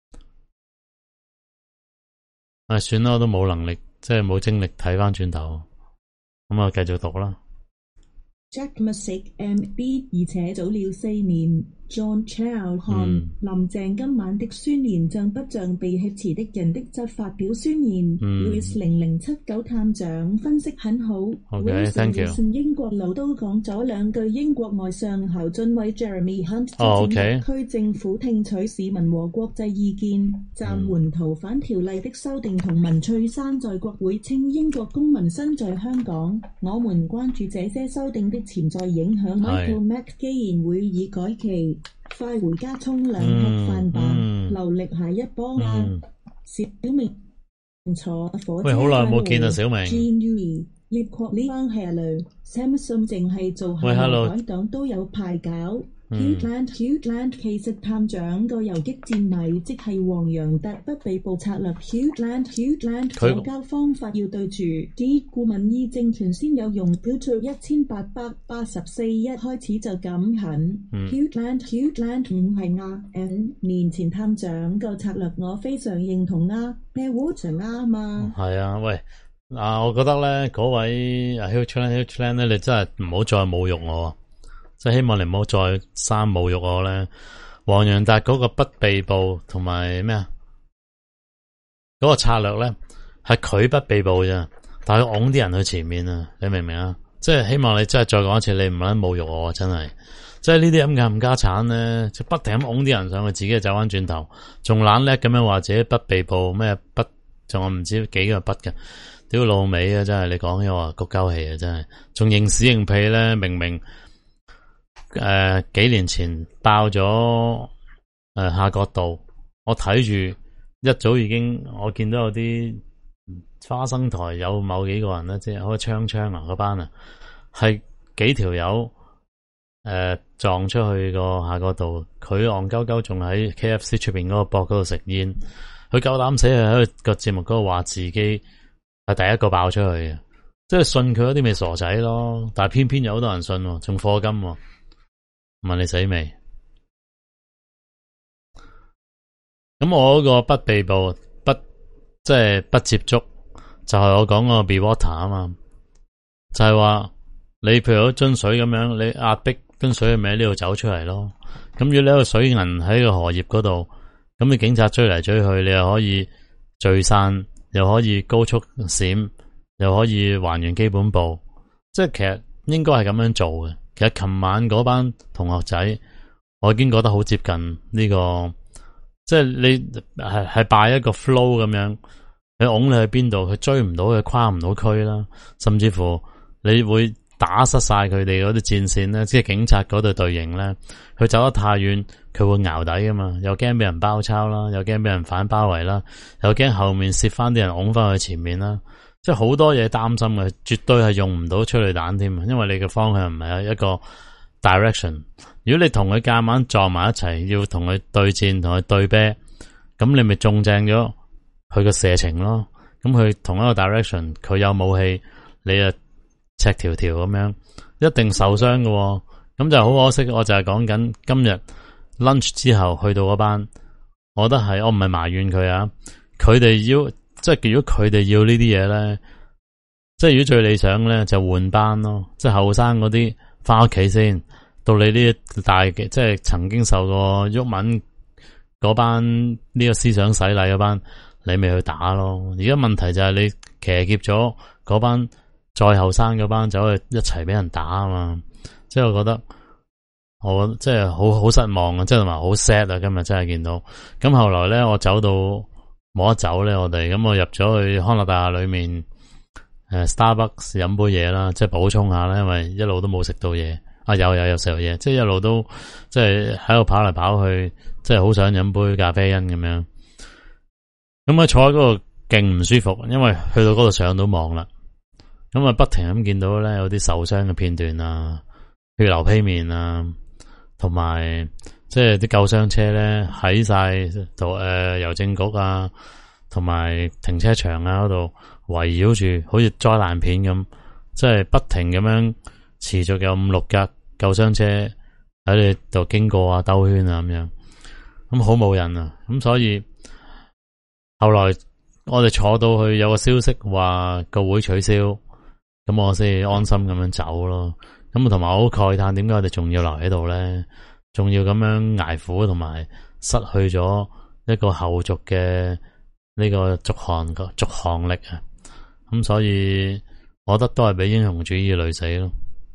哎，算啦，我都冇能力，即係冇精力睇翻轉頭，咁啊繼續讀啦。 Jack Music M B， 而且早了四年。John Chow 看、嗯、林鄭今晚的宣言像不像被挾持的人的質發表宣言。Louis 零零七九探長分析很好。 Okay, thank you。 英國佬都講咗兩句，英國外相侯俊偉 Jeremy Hunt 哦，OK。 區政府聽取市民和國際意見，暫緩逃犯條例的修訂。同文翠珊在國會稱英國公民身在香港，我們關注這些修訂的潛在影響。Michael Mack 既然會議改期，快回家沖涼吃飯吧，嗯嗯、留力下一波啊！嗯、小明坐火車，喂，好耐冇見啊，小明。Jean 葉國呢班 Hello，Samsung 淨係做下海黨都有排搞。Hughland Hughland 其實探長個游擊戰迷，即係黃洋達不被捕策略。Hughland Hughland 左交方法要對住啲顧問醫政權先有用。標注一千八百八十四一開始就咁狠。嗯、Hughland Hughland 唔係啊 N 年前探長個策略我非常認同啊。咩 Water 啱嘛？係啊，喂啊，我覺得咧嗰位 Hughland Hughland 咧，你真係唔好再侮辱我。即係希望你唔好再三侮辱我咧， 黃洋達嗰個不被捕同埋咩啊？嗰、嗰個策略咧係佢不被捕啫，但係佢拱啲人去前面啊！你明唔明啊？即係希望你真係再講一次，你唔好侮辱我，真係。即係呢啲咁嘅冚家產咧，就不停咁拱啲人上去，自己走翻轉頭，仲懶叻咁樣話自己不被捕咩不，仲我唔知幾個不嘅，屌老味啊！真係你講起話谷鳩氣啊！真係，仲認屎認屁咧，明明誒、呃、幾年前爆咗誒、呃、下角度，我睇住一早已經我見到有啲花生台有某幾個人咧，即係好似槍槍啊嗰班啊，係幾條友。誒、呃，撞出去個下角度，佢戇鳩鳩仲喺 K F C 出邊嗰個博嗰度食煙，佢夠膽死喺個節目嗰度話自己係第一個爆出去嘅，即係信佢嗰啲咪傻仔咯。但係偏偏有好多人信，仲課金，問你死未？咁我嗰個不被捕，不即係不接觸，就係、是、我講個 Be Water 啊嘛，就係、是、話你譬如嗰樽水咁樣，你壓迫。跟水咪喺呢度走出嚟咯，咁如果你喺個水銀喺個荷葉嗰度，咁你警察追嚟追去，你又可以聚散，又可以高速閃，又可以還原基本步，即係其實應該係咁樣做嘅。其實琴晚嗰班同學仔，我已經覺得好接近呢個，即係你係係拜一個 flow 咁樣，你拱你去邊度，佢追唔到，佢跨唔到區啦，甚至乎你會。打失晒佢哋嗰啲戰線咧，即係警察嗰隊隊形咧，佢走得太遠，佢會淆底噶嘛，又驚俾人包抄啦，又驚俾人反包圍啦，又驚後面攝翻啲人拱翻去前面啦，即係好多嘢擔心嘅，絕對係用唔到催淚彈添，因為你嘅方向唔係一個 direction。如果你同佢夾硬撞埋一齊，要同佢對戰，同佢對啤，咁你咪中正咗佢個射程咯。咁佢同一個 direction，佢有武器，你啊。赤條條咁樣，一定受傷嘅、哦，咁就好可惜。我就係講緊今日 lunch 之後去到嗰班，我覺得係我唔係埋怨佢啊。佢哋要即係如果佢哋要呢啲嘢咧，即係如果最理想咧就換班咯，即係後生嗰啲翻屋企先，到你呢啲大嘅即係曾經受過鬱文嗰班呢、呢個思想洗禮嗰班，你咪去打咯。而家問題就係你騎劫咗嗰班。再後生嗰班走去一齊俾人打啊嘛，即係我覺得我即係好好失望啊，即係話好 sad 啊，今日真係見到。咁後來咧，我走到冇得走咧，我哋咁我入咗去康樂大廈裏面誒、呃、Starbucks 飲杯嘢啦，即係補充下啦，因為一路都冇食到嘢。啊有有有食到嘢，即係一路都即係喺度跑嚟跑去，即係好想飲杯咖啡因咁樣。咁啊坐喺嗰度勁唔舒服，因為去到嗰度上到網啦。咁啊，不停咁見到咧有啲受傷嘅片段啊，血流披面啊，同埋即係啲救傷車咧喺晒度誒郵政局啊，同埋停車場啊嗰度圍繞住，好似災難片咁，即係不停咁樣持續有五六架救傷車喺你度經過啊，兜圈啊咁樣，咁好冇癮啊！咁所以後來我哋坐到去有個消息話個會取消。咁我先安心咁樣走咯，咁同埋我好慨嘆，點解我哋仲要留喺度咧？仲要咁樣捱苦，同埋失去咗一個後續嘅呢個續航個續航力啊！咁所以我覺得都係俾英雄主義累死咯。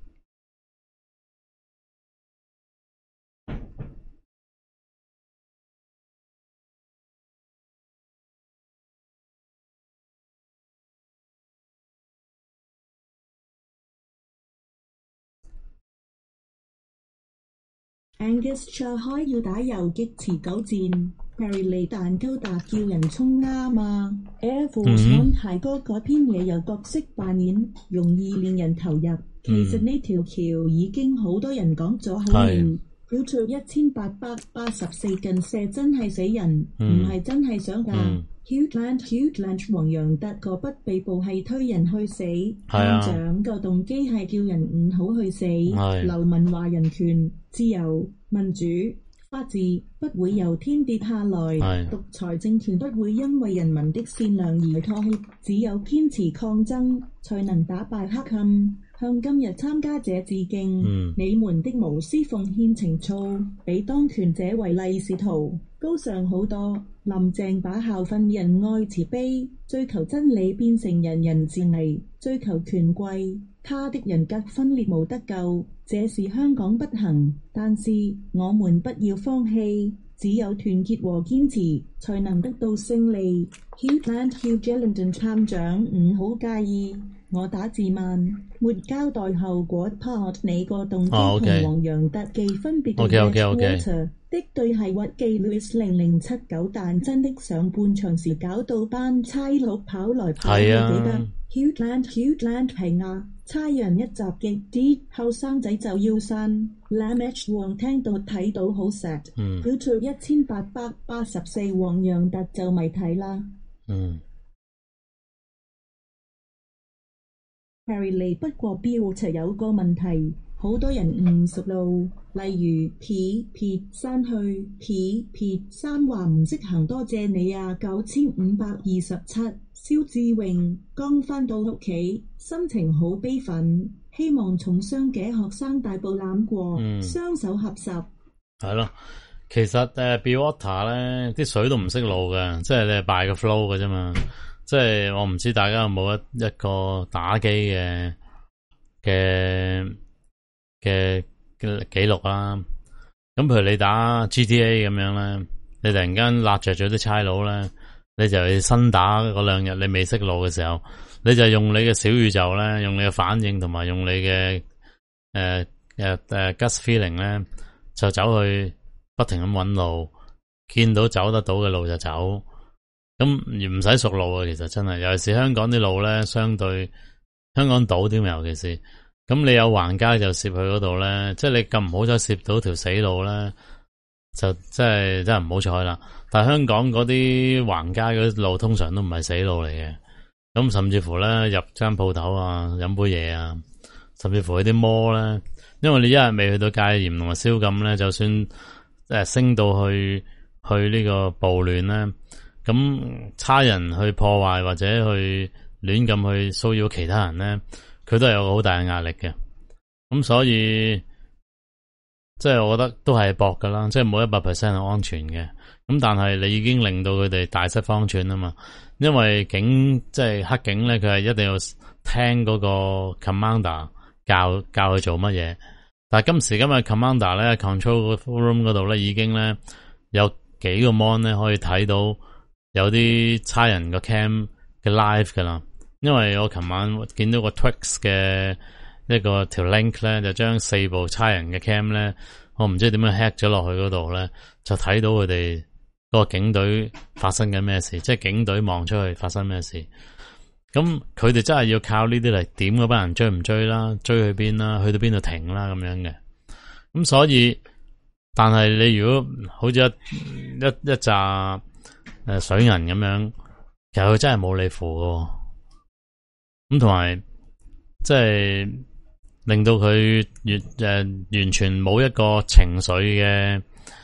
Angus 錯開要打游擊持久戰 ，Perry 嚟彈高達叫人衝啱嘛 ？Air Force One 排歌改編嘢由角色扮演，容易令人投入。其實呢條橋已經好多人講咗好耐。要做一千八百八十四近射真係死人，唔係、嗯、真係想㗎。嗯、Hughland Hughland 黃洋達個不被捕係推人去死，班長個動機係叫人唔好去死。劉文話人權、自由、民主、法治不會由天跌下來，獨裁政權不會因為人民的善良而妥協，只有堅持抗爭才能打敗黑暗。 向今日參加者致敬。 嗯、 你們的無私奉獻情操，比當權者為利是圖高尚好多。林鄭把校訓仁愛慈悲，追求真理變成人人自危，追求權貴，他的人格分裂無得救，這是香港不幸。但是我們不要放棄，只有團結和堅持，才能得到勝利。Hughland Hugh Ellington 探長唔好介意，我打字慢，沒交代後果 part 你個動機同黃洋特技分別嘅 Water 的對係屈記 Louis 零零七九，但真的上半場時搞到班差佬跑來跑去，記得 Hughland Hughland 係啊，差人一襲擊啲後生仔就要散。Lam H 黃聽到睇到好 sad。YouTube 一千八百八十四黃洋特就咪睇啦。 嗯。 Harry 嚟不過標尺有個問題，好多人唔熟路，例如撇撇山去撇撇山話唔識行，多謝你啊！九千五百二十七，蕭志榮剛返到屋企，心情好悲憤，希望重傷嘅學生大步攬過，嗯、雙手合十。 係咯，其實誒 Be Water 咧，啲水都唔識路嘅，即係你係拜個 flow 嘅啫嘛。即係我唔知大家有冇一一個打機嘅嘅嘅嘅記錄啦。咁譬如你打 G T A 咁樣咧，你突然間辣着咗啲差佬咧，你就去新打嗰兩日你未識路嘅時候，你就用你嘅小宇宙咧，用你嘅反應同埋用你嘅誒誒誒 gut feeling 咧，就走去不停咁搵路，見到走得到嘅路就走。咁而唔使熟路啊，其實真係，尤其是香港啲路咧，相對香港島添，尤其是咁你有橫街就攝去嗰度咧，即係你咁唔好彩攝到條死路咧，就真係真係唔好彩啦。但係香港嗰啲橫街嗰啲路通常都唔係死路嚟嘅，咁甚至乎咧入間鋪頭啊，飲杯嘢啊，甚至乎去啲摩咧，因為你一日未去到戒嚴同埋宵禁咧，就算誒升到去去呢個暴亂咧。咁差人去破壞或者去亂咁去騷擾其他人咧，佢都係有個好大嘅壓力嘅。咁所以即係我覺得都係搏噶啦，即係冇一百 percent 係安全嘅。咁但係你已經令到佢哋大失方寸啊嘛，因為警即係黑警咧，佢係一定要聽嗰個 commander 教教佢做乜嘢。但係今時今日 commander 咧 control room 嗰度咧已經咧有幾個 mon 咧可以睇到。有啲差人個 cam 嘅 live 噶啦，因為我琴晚見到個 Twix 嘅一個條 link 咧，就將四部差人嘅 cam 咧，我唔知點樣 hack 咗落去嗰度咧，就睇到佢哋嗰個警隊發生緊咩事，即係警隊望出去發生咩事。咁佢哋真係要靠呢啲嚟點嗰班人追唔追啦，追去邊啦，去到邊度停啦咁樣嘅。咁所以，但係你如果好似一一一紮。誒，水銀咁樣，其實佢真係冇你符嘅，咁同埋即係令到佢完誒完全冇一個情緒嘅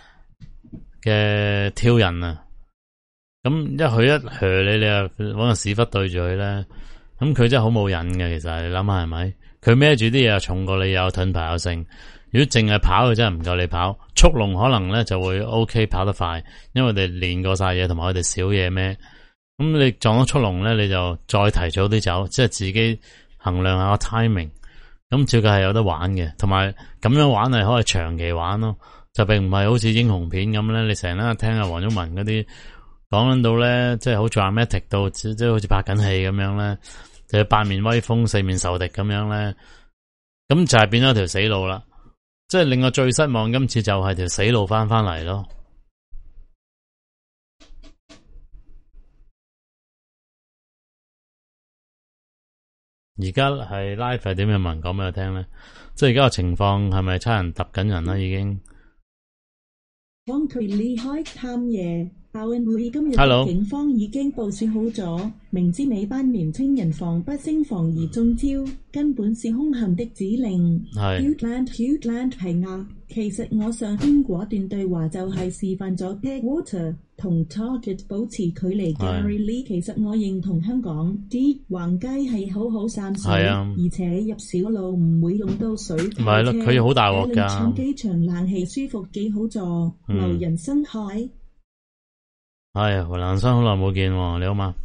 嘅挑釁啊！咁一佢一噓你，你又搵個屎忽對住佢咧，咁佢真係好冇癮嘅。其實你諗下係咪？佢孭住啲嘢又重過你，有盾牌有剩。如果淨係跑，佢真係唔夠你跑。速龍可能咧就會 OK 跑得快，因為我哋練過晒嘢，同埋我哋少嘢咩。咁你撞到速龍咧，你就再提早啲走，即係自己衡量下個 timing。咁照計係有得玩嘅，同埋咁樣玩係可以長期玩咯，就並唔係好似英雄片咁咧。你成日聽阿黃毓民嗰啲講到咧，即係好 dramatic 到，即係好似拍緊戲咁樣咧，就八面威風四面受敵咁樣咧，咁就係變咗條死路啦。即係令我最失望，今次就係條死路翻翻嚟咯。而家係 live 係點樣文講俾我聽咧？即係而家個情況係咪差人揼緊人啦？已經。 幫佢離開探爺。Hello，今日警方已經部署好咗，明知你班年青人防不勝防而中招，根本是兇狠的指令。Hughland Hughland 係啊，其實我上邊嗰段對話就係示範咗 Water 同 target 保持距離。Gary Lee 其實我認同香港啲橫街係好好散水， 啊、 而且入小路唔會用到水。唔係咯，佢好大鑊㗎。 坐機場冷氣舒服幾好坐， 嗯、 留人生海。 係啊，胡蘭生好耐冇見喎，你好嗎？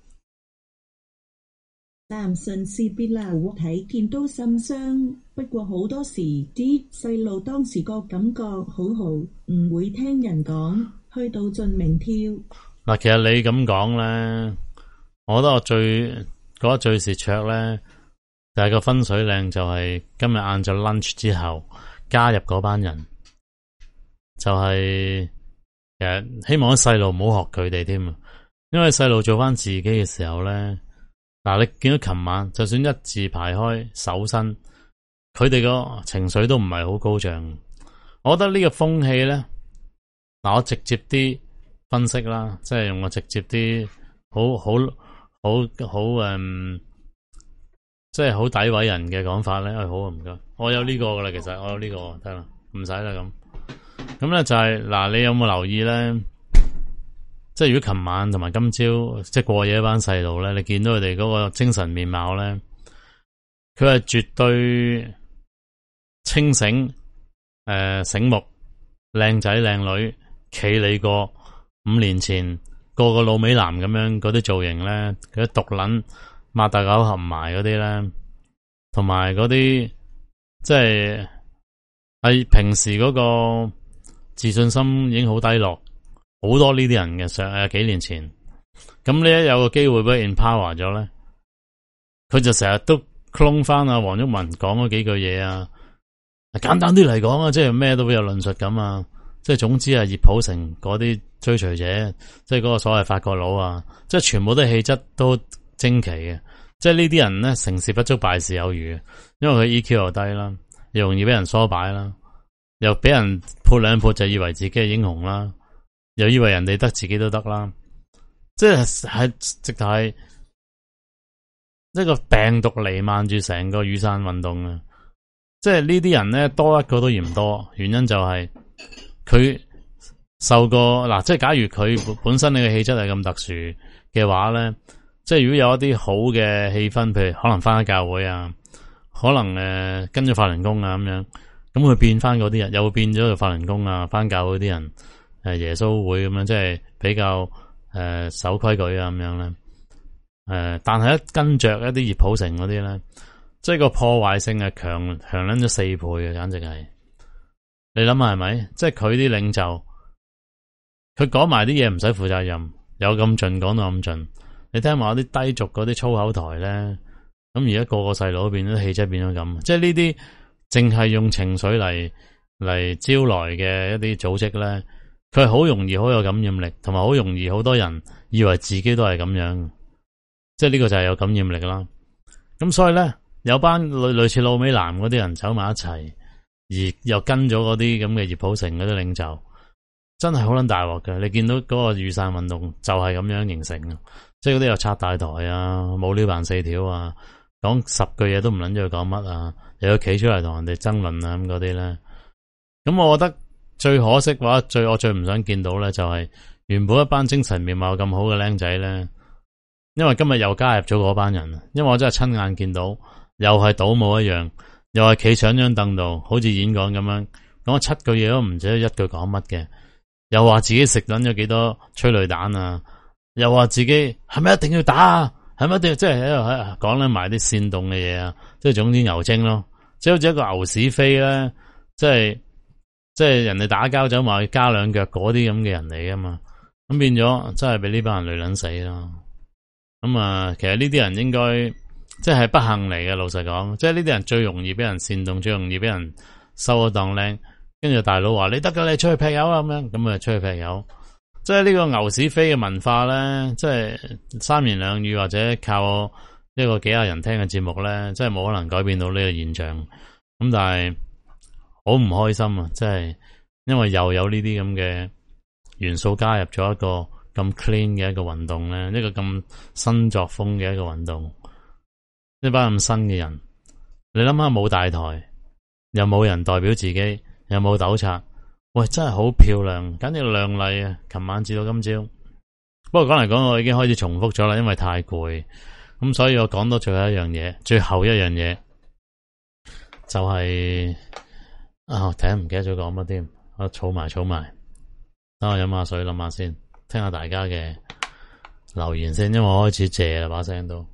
但順事別啦，我睇見都心傷。不過好多時啲細路當時個感覺好好，唔會聽人講，去到盡命跳。 嗱，其實你咁講咧，我覺得我最覺得最蝕卓咧，就係個分水嶺，就係今日晏晝 lunch 之後加入嗰班人，就係其實希望啲細路唔好學佢哋添啊，因為細路做翻自己嘅時候咧。嗱，你見到琴晚就算一字排開手身，佢哋個情緒都唔係好高漲。我覺得呢個風氣咧，嗱，我直接啲分析啦，即係用個直接啲好好好好誒，即係好詆毀人嘅講法咧。哎，好啊，唔該，我有呢個噶啦，其實我有呢個得啦，唔使啦咁。咁咧就係嗱，你有冇留意咧？即係如果琴晚同埋今朝即係過夜一班細路咧，你見到佢哋嗰個精神面貌咧，佢係絕對清醒、誒、呃、醒目、靚仔靚女，企你過五年前個個老美男咁樣嗰啲造型咧，嗰啲毒撚擘大口合埋嗰啲咧，同埋嗰啲即係係平時嗰個自信心已經好低落。好多呢啲人嘅上誒幾年前，咁呢一有個機會俾 empower 咗咧，佢就成日都 clone 翻阿黃毓民講嗰幾句嘢啊。簡單啲嚟講啊，即係咩都會有論述咁啊。即係總之係葉普成嗰啲追隨者，即係嗰個所謂法國佬啊，即係全部都係氣質都精奇嘅。即係呢啲人咧，成事不足敗事有餘，因為佢 E Q 又低啦，又容易俾人唆擺啦，又俾人潑兩潑就以為自己係英雄啦。又以為人哋得自己都得啦，即係係直頭係一個病毒彌漫住成個雨傘運動啊！即係呢啲人咧，多一個都嫌多，原因就係佢受過嗱，即係假如佢本身你嘅氣質係咁特殊嘅話咧，即係如果有一啲好嘅氣氛，譬如可能翻咗教會啊，可能誒、呃、跟咗法輪功啊咁樣，咁佢變翻嗰啲人，又會變咗做法輪功啊，翻教會啲人。誒，耶穌會咁樣，即係比較誒、呃、守規矩啊，咁樣咧。誒、呃，但係一跟着一啲葉普成嗰啲咧，即係個破壞性係強強撚咗四倍嘅，簡直係。你諗下係咪？即係佢啲領袖，佢講埋啲嘢唔使負責任，有咁盡講到咁盡。你聽埋啲低俗嗰啲粗口台咧，咁而家個個細佬變咗氣質變咗咁，即係呢啲淨係用情緒嚟嚟招來嘅一啲組織咧。佢係好容易好有感染力，同埋好容易好多人以為自己都係咁樣，即係呢個就係有感染力啦。咁所以咧，有班類類似老美男嗰啲人走埋一齊，而又跟咗嗰啲咁嘅葉普成嗰啲領袖，真係好撚大鑊嘅。你見到嗰個雨傘運動就係咁樣形成嘅，即係嗰啲又拆大台啊，冇料扮四條啊，講十句嘢都唔撚知佢講乜啊，又要企出嚟同人哋爭論啊咁嗰啲咧。咁我覺得。最可惜嘅話，最我最唔想見到咧，就係原本一班精神面貌咁好嘅僆仔咧，因為今日又加入咗嗰班人，因為我真係親眼見到，又係倒模一樣，又係企上張凳度，好似演講咁樣，講咗七句嘢都唔知一句講乜嘅，又話自己食緊咗幾多催淚彈啊，又話自己係咪一定要打啊，係咪一定要即係喺度喺講緊埋啲煽動嘅嘢啊，即係總之牛精咯，即係好似一個牛屎飛咧，即係。即係人哋打交走埋加兩腳嗰啲咁嘅人嚟噶嘛，咁變咗真係俾呢班人累撚死咯。咁啊，其實呢啲人應該即係不幸嚟嘅，老實講，即係呢啲人最容易俾人煽動，最容易俾人收咗當靚。跟住大佬話你得噶，你出去劈友啊咁樣，咁啊出去劈友。即係呢個牛屎飛嘅文化咧，即係三言兩語或者靠一個幾廿人聽嘅節目咧，真係冇可能改變到呢個現象。咁但係。好唔開心啊！即係因為又有呢啲咁嘅元素加入咗一個咁 clean 嘅一個運動咧，一個咁新作風嘅一個運動，呢班咁新嘅人，你諗下冇大台，又冇人代表自己，又冇糾察， 喂，真係好漂亮，簡直亮麗啊！琴晚至到今朝，不過講嚟講去我已經開始重複咗啦，因為太攰，咁所以我講到最後一樣嘢，最後一樣嘢就係、是、啊，睇下唔記得咗講乜添，我儲埋儲埋，等我飲下水諗下先，聽下大家嘅留言先，因為我開始謝啦把聲都。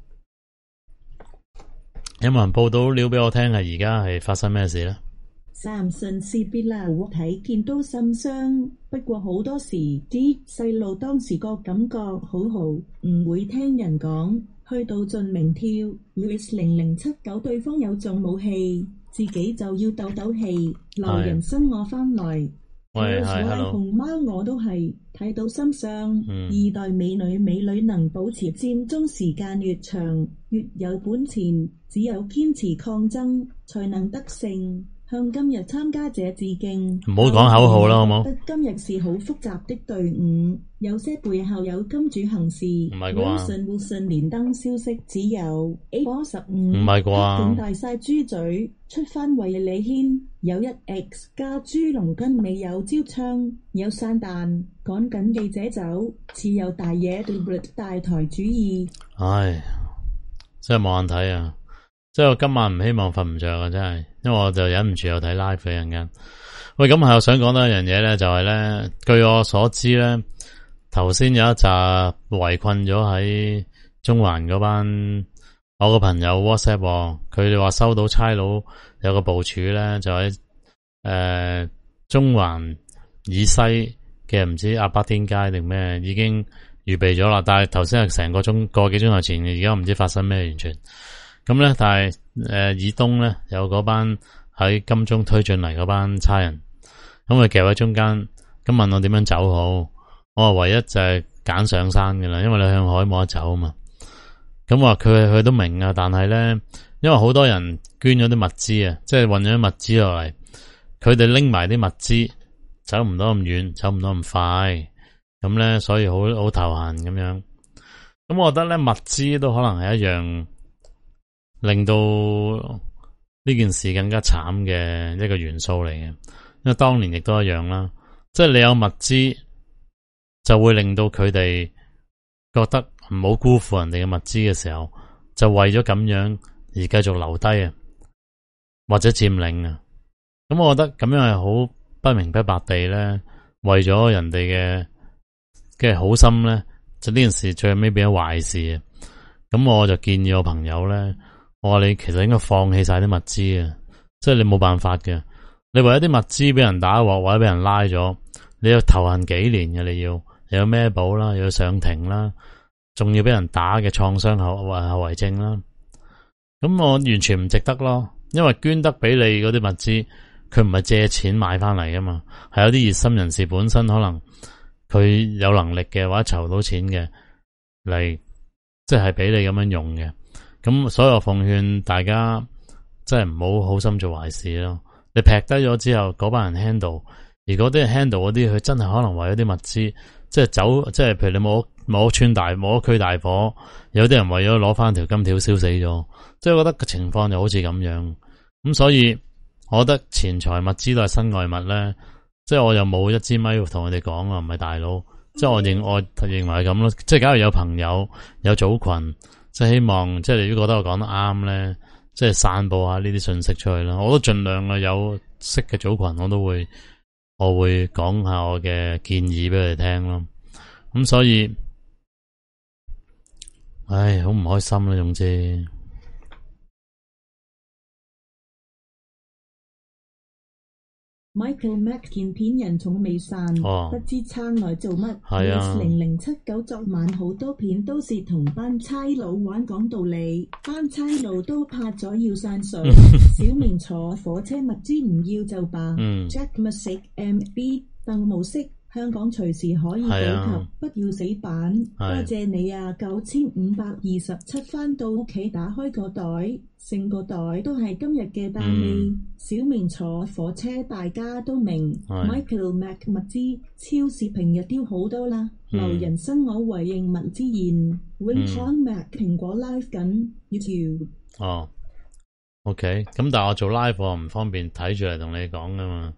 有冇人報到料俾我聽係而家係發生咩事咧？ 三信是別啦，我睇見都心傷。不過好多時啲細路當時個感覺好好，唔會聽人講，去到盡明跳。Louis 零零七九對方有重武器，自己就要鬥鬥氣，留人生我返來。 喂， 係 ，hello。 熊貓我都係睇到心傷。 嗯、 二代美女美女能保持佔中時間越長，越有本錢。只有堅持抗爭，才能得勝。向今日參加者致敬。 唔好講口號啦，好冇？ 今日是好複雜的隊伍，有些背後有金主行事。 唔係啩 Wilson Wilson 連登消息只有 A 十五。 唔係啩？ 整大晒豬嘴，出翻為你牽。有一 X 加豬籠跟尾有招槍，有散彈，趕緊記者走，似有大嘢對大台主義。 唉，真係冇眼睇啊！即係我今晚唔希望瞓唔着啊！真係，因為我就忍唔住又睇 live 嘅陣間。喂，咁係我想講多一樣嘢咧，就係咧，據我所知咧，頭先有一紮圍困咗喺中環嗰班我個朋友 WhatsApp，佢哋話收到差佬有個部署咧，就喺誒、呃、中環以西嘅唔知阿巴天街定咩，已經預備咗啦。但係頭先係成個鐘個幾鐘頭前嘅，而家唔知發生咩完全。咁咧，但係誒、呃，以東咧有嗰班喺金鐘推進嚟嗰班差人，咁佢夾喺中間，咁問我點樣走好，我話唯一就係揀上山嘅啦，因為你向海冇得走啊嘛。咁話佢佢都明啊，但係咧，因為好多人捐咗啲物資啊，即係運咗啲物資落嚟，佢哋拎埋啲物資，走唔到咁遠，走唔到咁快，咁咧，所以好好頭痕咁樣。咁我覺得咧，物資都可能係一樣。令到呢件事更加慘嘅一個元素嚟嘅，因為當年亦都一樣啦，即係你有物資就會令到佢哋覺得唔好辜負人哋嘅物資嘅時候，就為咗咁樣而繼續留低啊，或者佔領啊。咁我覺得咁樣係好不明不白地咧，為咗人哋嘅嘅好心咧，就呢件事最尾變咗壞事啊。咁我就建議我朋友咧。我話你其實應該放棄晒啲物資啊，即係你冇辦法嘅。你為咗啲物資俾人打鑊或者俾人拉咗，你要頭痕幾年嘅，你要又有咩保啦，又要上庭啦，仲要俾人打嘅創傷後或後遺症啦。咁我完全唔值得咯，因為捐得俾你嗰啲物資，佢唔係借錢買翻嚟噶嘛，係有啲熱心人士本身可能佢有能力嘅或者籌到錢嘅嚟，即係俾你咁樣用嘅。咁所以我奉勸大家，真係唔好好心做壞事咯。你劈低咗之後，嗰班人 handle，而嗰啲人 handle 嗰啲，佢真係可能為咗啲物資，即係走，即係譬如你冇冇屋村大冇屋區大火，有啲人為咗攞翻條金條燒死咗，即係我覺得個情況就好似咁樣。咁所以，我覺得錢財物資都係身外物咧。即係我又冇一支咪同佢哋講啊，唔係大佬。即係我認我認為係咁咯。即係假如有朋友有組群。即係希望，即係你如果覺得我講得啱咧，即係散佈下呢啲信息出去啦。我都盡量啊，有識嘅組群，我都會，我會講下我嘅建議俾佢哋聽咯。咁所以，唉，好唔開心啦，總之。 Michael Mac 見片人重未散， 哦、 不知撐來做乜。 係啊， 零零七九昨晚好多片都是同班差佬玩講道理，班差佬都拍咗要散水。小明坐火車物資唔要就罷。 嗯、 Jack Music M B 鄧模式。香港隨時可以普及，啊、不要死板。多謝你啊！九千五百二十七返到屋企，打開個袋，成個袋都係今日嘅大味。嗯、小明坐火車，大家都明。Michael Mac 物資超市平日丟好多啦。留、嗯、人生我為應物之言。Winchon Mac 蘋果 live 緊 YouTube。 哦，OK，咁但係我做 live 我唔方便睇住嚟同你講噶嘛。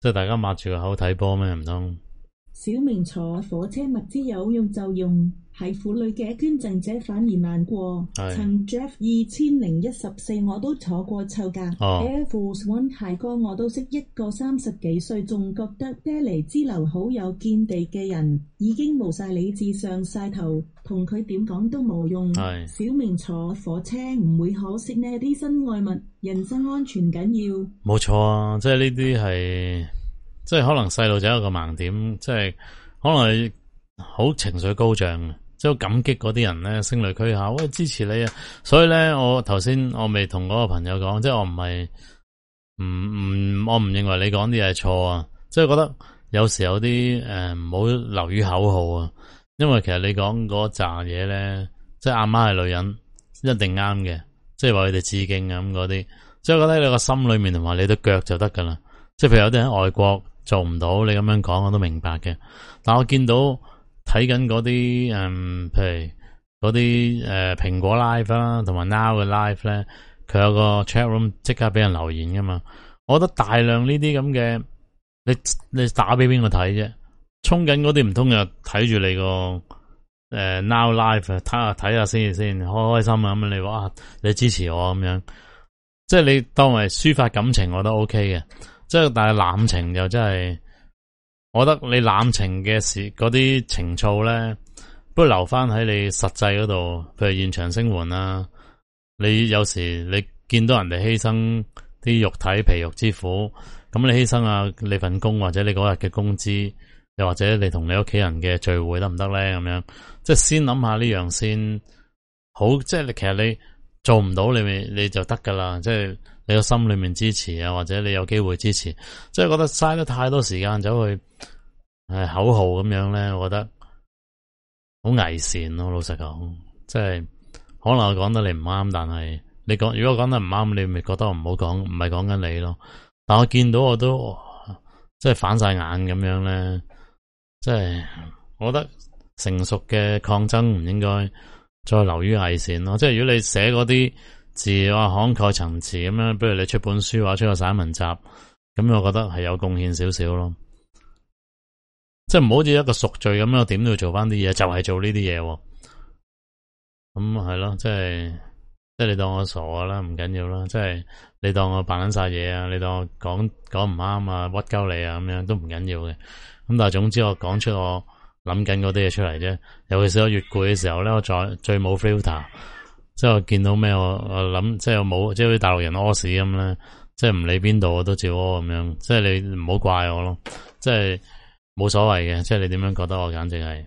即係大家抹住個口睇波咩？唔通？ 小明坐火車物資有用就用，係婦女嘅捐贈者反而難過。曾 Jeff 二千零一十四我都坐過臭架、哦、Air Force One 係個我都識一個三十幾歲仲覺得爹嚟之流好有見地嘅人，已經冇晒理智上晒頭，同佢點講都冇用。小明坐火車唔會可惜呢啲身外物，人身安全緊要。 冇錯啊，即係呢啲係。即係可能細路仔有個盲點，即係可能係好情緒高漲嘅，即係好感激嗰啲人咧，聲淚俱下，喂支持你啊！所以咧，我頭先我未同嗰個朋友講，即係我唔係唔唔，我唔認為你講啲嘢係錯啊！即係覺得有時有啲誒唔好流於口號啊，因為其實你講嗰扎嘢咧，即係阿媽係女人一定啱嘅，即係話佢哋致敬啊咁嗰啲，即係覺得你個心裏面同埋你對腳就得噶啦。即係譬如有啲人喺外國做唔到，你咁樣講我都明白嘅。但我見到睇緊嗰啲誒，譬如嗰啲誒蘋果 Live 啦，同埋 Now 嘅 Live 咧，佢有個 chat room 即刻俾人留言噶嘛。我覺得大量呢啲咁嘅，你你打俾邊個睇啫？衝緊嗰啲唔通又睇住你個誒、呃、Now Live 睇下睇下先先開開心啊咁。你話啊，你支持我咁樣，即係你當為抒發感情，我覺得 OK 嘅。即係但係濫情又真係，我覺得你濫情嘅事嗰啲情操咧，不如留翻喺你實際嗰度，譬如現場聲援啊。你有時你見到人哋犧牲啲肉體皮肉之苦，咁你犧牲啊你份工或者你嗰日嘅工資，又或者你同你屋企人嘅聚會得唔得咧？咁樣即係先諗下呢樣先好。即係你其實你做唔到，你咪你就得噶啦。即係。你個心裏面支持啊，或者你有機會支持，即係覺得嘥得太多時間走去誒口號咁樣咧，我覺得好偽善咯。老實講，即係可能我講得你唔啱，但係你講如果講得唔啱，你咪覺得我唔好講，唔係講緊你咯。但我見到我都即係反晒眼咁樣咧，即係我覺得成熟嘅抗爭唔應該再流於偽善咯。即係如果你寫嗰啲字話慷慨陳詞咁樣，不如你出本書或者出個散文集，咁我覺得係有貢獻少少咯。即係唔好似一個贖罪咁樣，點都要做翻啲嘢，就係、是、做呢啲嘢。咁係咯，即係即係你當我傻啦，唔緊要啦。即係你當我扮緊晒嘢啊，你當我講講唔啱啊，屈鳩你啊，咁樣都唔緊要嘅。咁但係總之我講出我諗緊嗰啲嘢出嚟啫。尤其是我越攰嘅時候咧，我再最冇 filter。即係我見到咩，我我諗即係我冇，即係啲大陸人屙屎咁咧，即係唔理邊度我都照屙咁樣。即係你唔好怪我咯，即係冇所謂嘅。即係你點樣覺得我，簡直係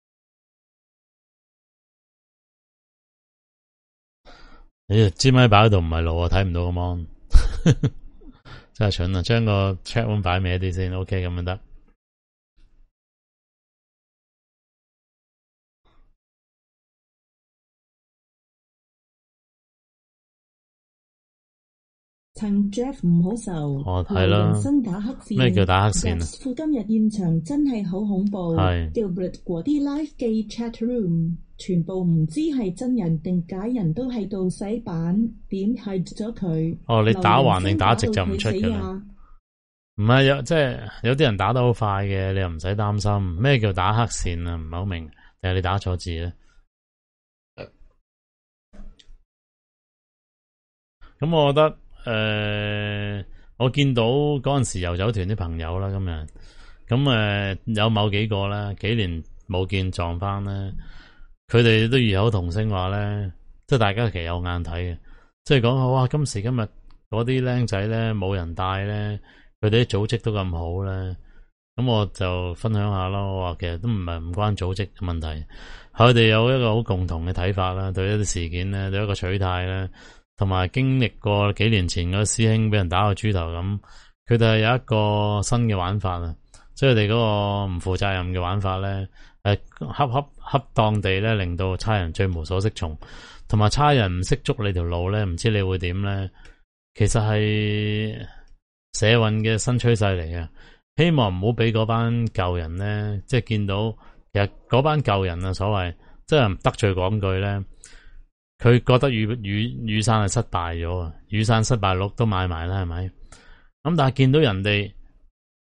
你支咪擺喺度唔係路啊，睇唔到個 mon， 真係蠢啊！將個 chat room 擺歪啲先 ，OK 咁樣得。 趁 Jeff 唔好受， 哦係啦。 人生打黑線。 咩叫打黑線啊？ 副今日現場真係好恐怖。 係。 Gilbert 嗰啲 live 嘅 chat room 全部唔知係真人定假人，都喺度洗版，點係咗佢？哦，你打橫定打直就唔出㗎啦。唔係有即係有啲人打得好快嘅，你又唔使擔心。咩叫打黑線啊？唔係好明，定係你打錯字咧？咁我覺得。誒、呃，我見到嗰陣時遊走團啲朋友啦，今日咁誒有某幾個啦，幾年冇見撞翻咧，佢哋都異口同聲話咧，即係大家其實有眼睇嘅，即係講哇，今時今日嗰啲僆仔咧冇人帶咧，佢哋啲組織都咁好咧，咁我就分享下咯。我話其實都唔係唔關組織嘅問題，佢哋有一個好共同嘅睇法啦，對一啲事件咧，對一個取態咧。同埋經歷過幾年前嗰個師兄俾人打個豬頭咁，佢哋係有一個新嘅玩法啊！即係佢哋嗰個唔負責任嘅玩法咧，誒恰恰恰當地咧，令到差人最無所適從，同埋差人唔識捉你條路咧，唔知你會點咧？其實係社運嘅新趨勢嚟嘅，希望唔好俾嗰班舊人咧，即係見到其實嗰班舊人啊，所謂即係得罪講句咧。佢覺得雨雨雨傘係失敗咗啊！雨傘失敗率都買埋啦，係咪？咁但係見到人哋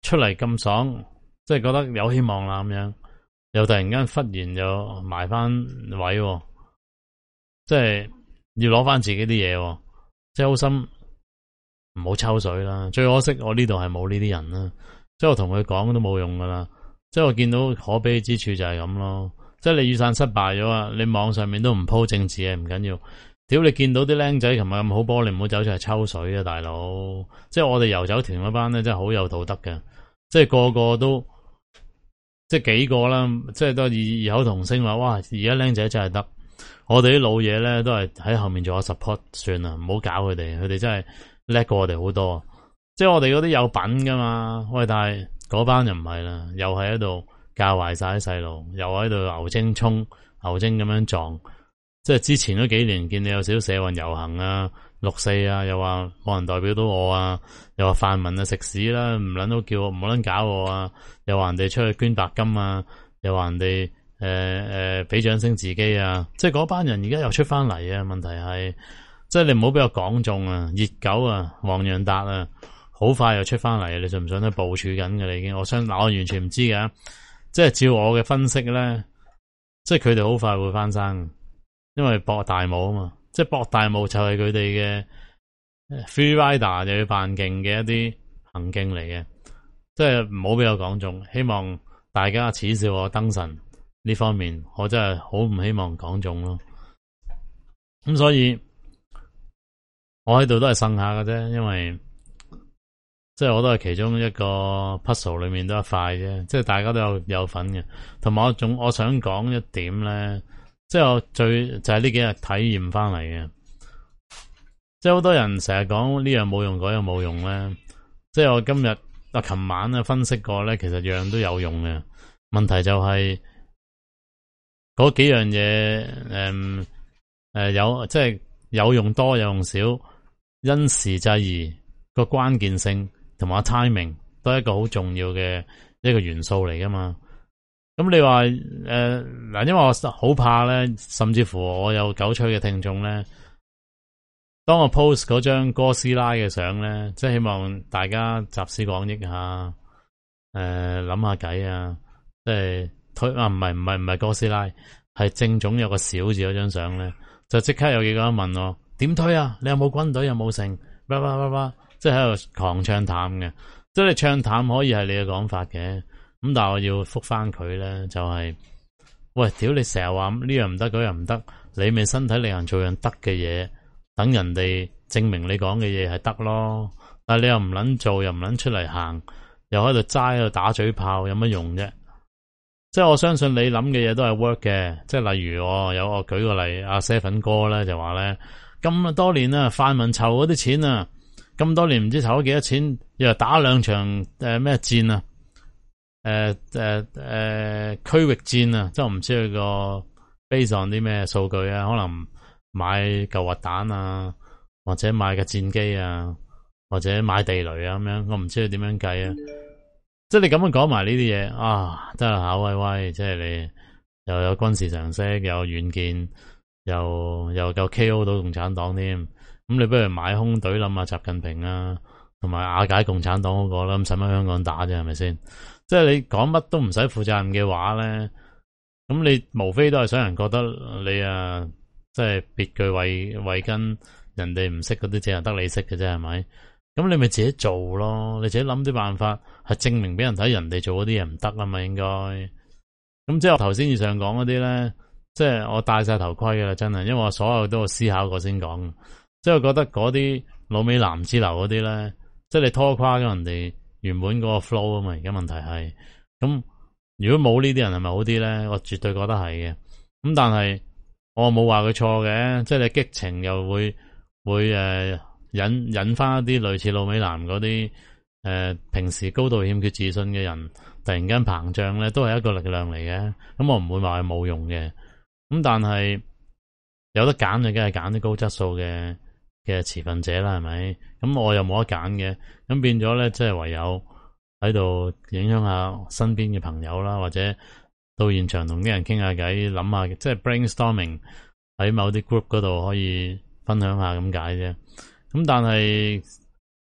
出嚟咁爽，即係覺得有希望啦咁樣，又突然間忽然又埋翻位，即係要攞翻自己啲嘢，即係好心唔好抽水啦。最可惜我呢度係冇呢啲人啦，即係我同佢講都冇用噶啦。即係我見到可悲之處就係咁咯。即係你雨傘失敗咗啊，你網上面都唔鋪政治嘅唔緊要。屌你見到啲僆仔琴日咁好波，你唔好走出嚟抽水啊，大佬！即係我哋遊走團嗰班咧，真係好有道德嘅，即係個個都，即係幾個啦，即係都異口同聲話，哇！而家僆仔真係得，我哋啲老嘢咧都係喺後面做下 support 算啦，唔好搞佢哋，佢哋真係叻過我哋好多。即係我哋嗰啲有品噶嘛，喂！但係嗰班就唔係啦，又係喺度教壞晒啲細路，又喺度牛精衝牛精咁樣撞。即係之前嗰幾年見你有少少社運遊行啊、六四啊，又話冇人代表到我啊，又話泛民啊食屎啦，唔撚都叫我唔好撚搞我啊，又話人哋出去捐白金啊，又話人哋誒誒俾掌聲自己啊，即係嗰班人而家又出翻嚟啊！問題係即係你唔好俾我講中啊，熱狗啊、黃洋達啊，好快又出翻嚟，你信唔信咧？部署緊嘅你已經，我相嗱我完全唔知嘅，即係照我嘅分析咧，即係佢哋好快會翻生。因為博大霧啊嘛，即係博大霧就係佢哋嘅 free rider 又要扮勁嘅一啲行徑嚟嘅，即係唔好俾我講中。希望大家恥笑我燈神呢方面，我真係好唔希望講中咯。咁所以我喺度都係呻下嘅啫，因為即係我都係其中一個 puzzle 裏面都一塊啫，即係大家都有有份嘅。同埋我仲我想講一點咧。即係我最就係呢幾日體驗翻嚟嘅，即係好多人成日講呢樣冇用，嗰樣冇用咧。即係我今日啊，琴晚啊分析過咧，其實樣都有用嘅。問題就係嗰幾樣嘢，誒、嗯、誒、呃、有即係有用多有用少，因時制宜個關鍵性同埋 timing 都係一個好重要嘅一個元素嚟噶嘛。咁你話誒嗱，因為我好怕咧，甚至乎我有狗吹嘅聽眾咧，當我 post 嗰張哥斯拉嘅相咧，即係希望大家集思廣益下，誒諗下計啊，即係推啊唔係唔係唔係哥斯拉，係正總有個小字嗰張相咧，就即刻有幾個人問我點推啊？你有冇軍隊？有冇剩？叭叭叭叭，即係喺度狂唱淡嘅，即係你唱淡可以係你嘅講法嘅。咁但係我要覆翻佢咧，就係、是、喂，屌你成日話呢樣唔得，嗰樣唔得，你咪身體力行做樣得嘅嘢，等人哋證明你講嘅嘢係得咯。但係你又唔捻做，又唔捻出嚟行，又喺度齋喺度打嘴炮，有乜用啫？即係我相信你諗嘅嘢都係 work 嘅。即係例如我有我舉個例，阿 Seven 哥咧就話咧，咁多年啦，泛民籌嗰啲錢啊，咁多年唔知籌咗幾多錢，又打兩場誒咩、呃、戰啊？誒誒誒，區域戰啊，即係我唔知佢個 base on 啲咩數據啊，可能買舊核彈啊，或者買架戰機啊，或者買地雷啊咁樣，我唔知佢點樣計啊。即係你咁樣講埋呢啲嘢啊，真係考威威，即係你又有軍事常識，又有遠見，又又夠 K O 到共產黨添。咁你不如買空隊冧下習近平啊，同埋瓦解共產黨嗰個啦，咁使乜香港打啫？係咪先？即係你講乜都唔使負責任嘅話咧，咁你無非都係想人覺得你啊，即係別具慧慧根，人哋唔識嗰啲，淨係得你識嘅啫，係咪？咁你咪自己做咯，你自己諗啲辦法，係證明俾人睇，人哋做嗰啲嘢唔得啊嘛，應該。咁即係我頭先以上講嗰啲咧，即係我戴晒頭盔㗎啦，真係，因為我所有都有思考過先講。即係我覺得嗰啲老美男之流嗰啲咧，即係你拖垮咗人哋原本嗰個 flow 啊嘛，而家問題係，咁如果冇呢啲人係咪好啲咧？我絕對覺得係嘅。咁但係我冇話佢錯嘅，即係你激情又會會誒、呃、引引翻一啲類似老美男嗰啲誒平時高度欠缺自信嘅人，突然間膨脹咧，都係一個力量嚟嘅。咁我唔會話係冇用嘅。咁但係有得揀就梗係揀啲高質素嘅嘅持份者啦，係咪？咁我又冇得揀嘅，咁變咗咧，即係唯有喺度影響下身邊嘅朋友啦，或者到現場同啲人傾下偈，諗下，即係 brainstorming 喺某啲 group 嗰度可以分享下咁解啫。咁但係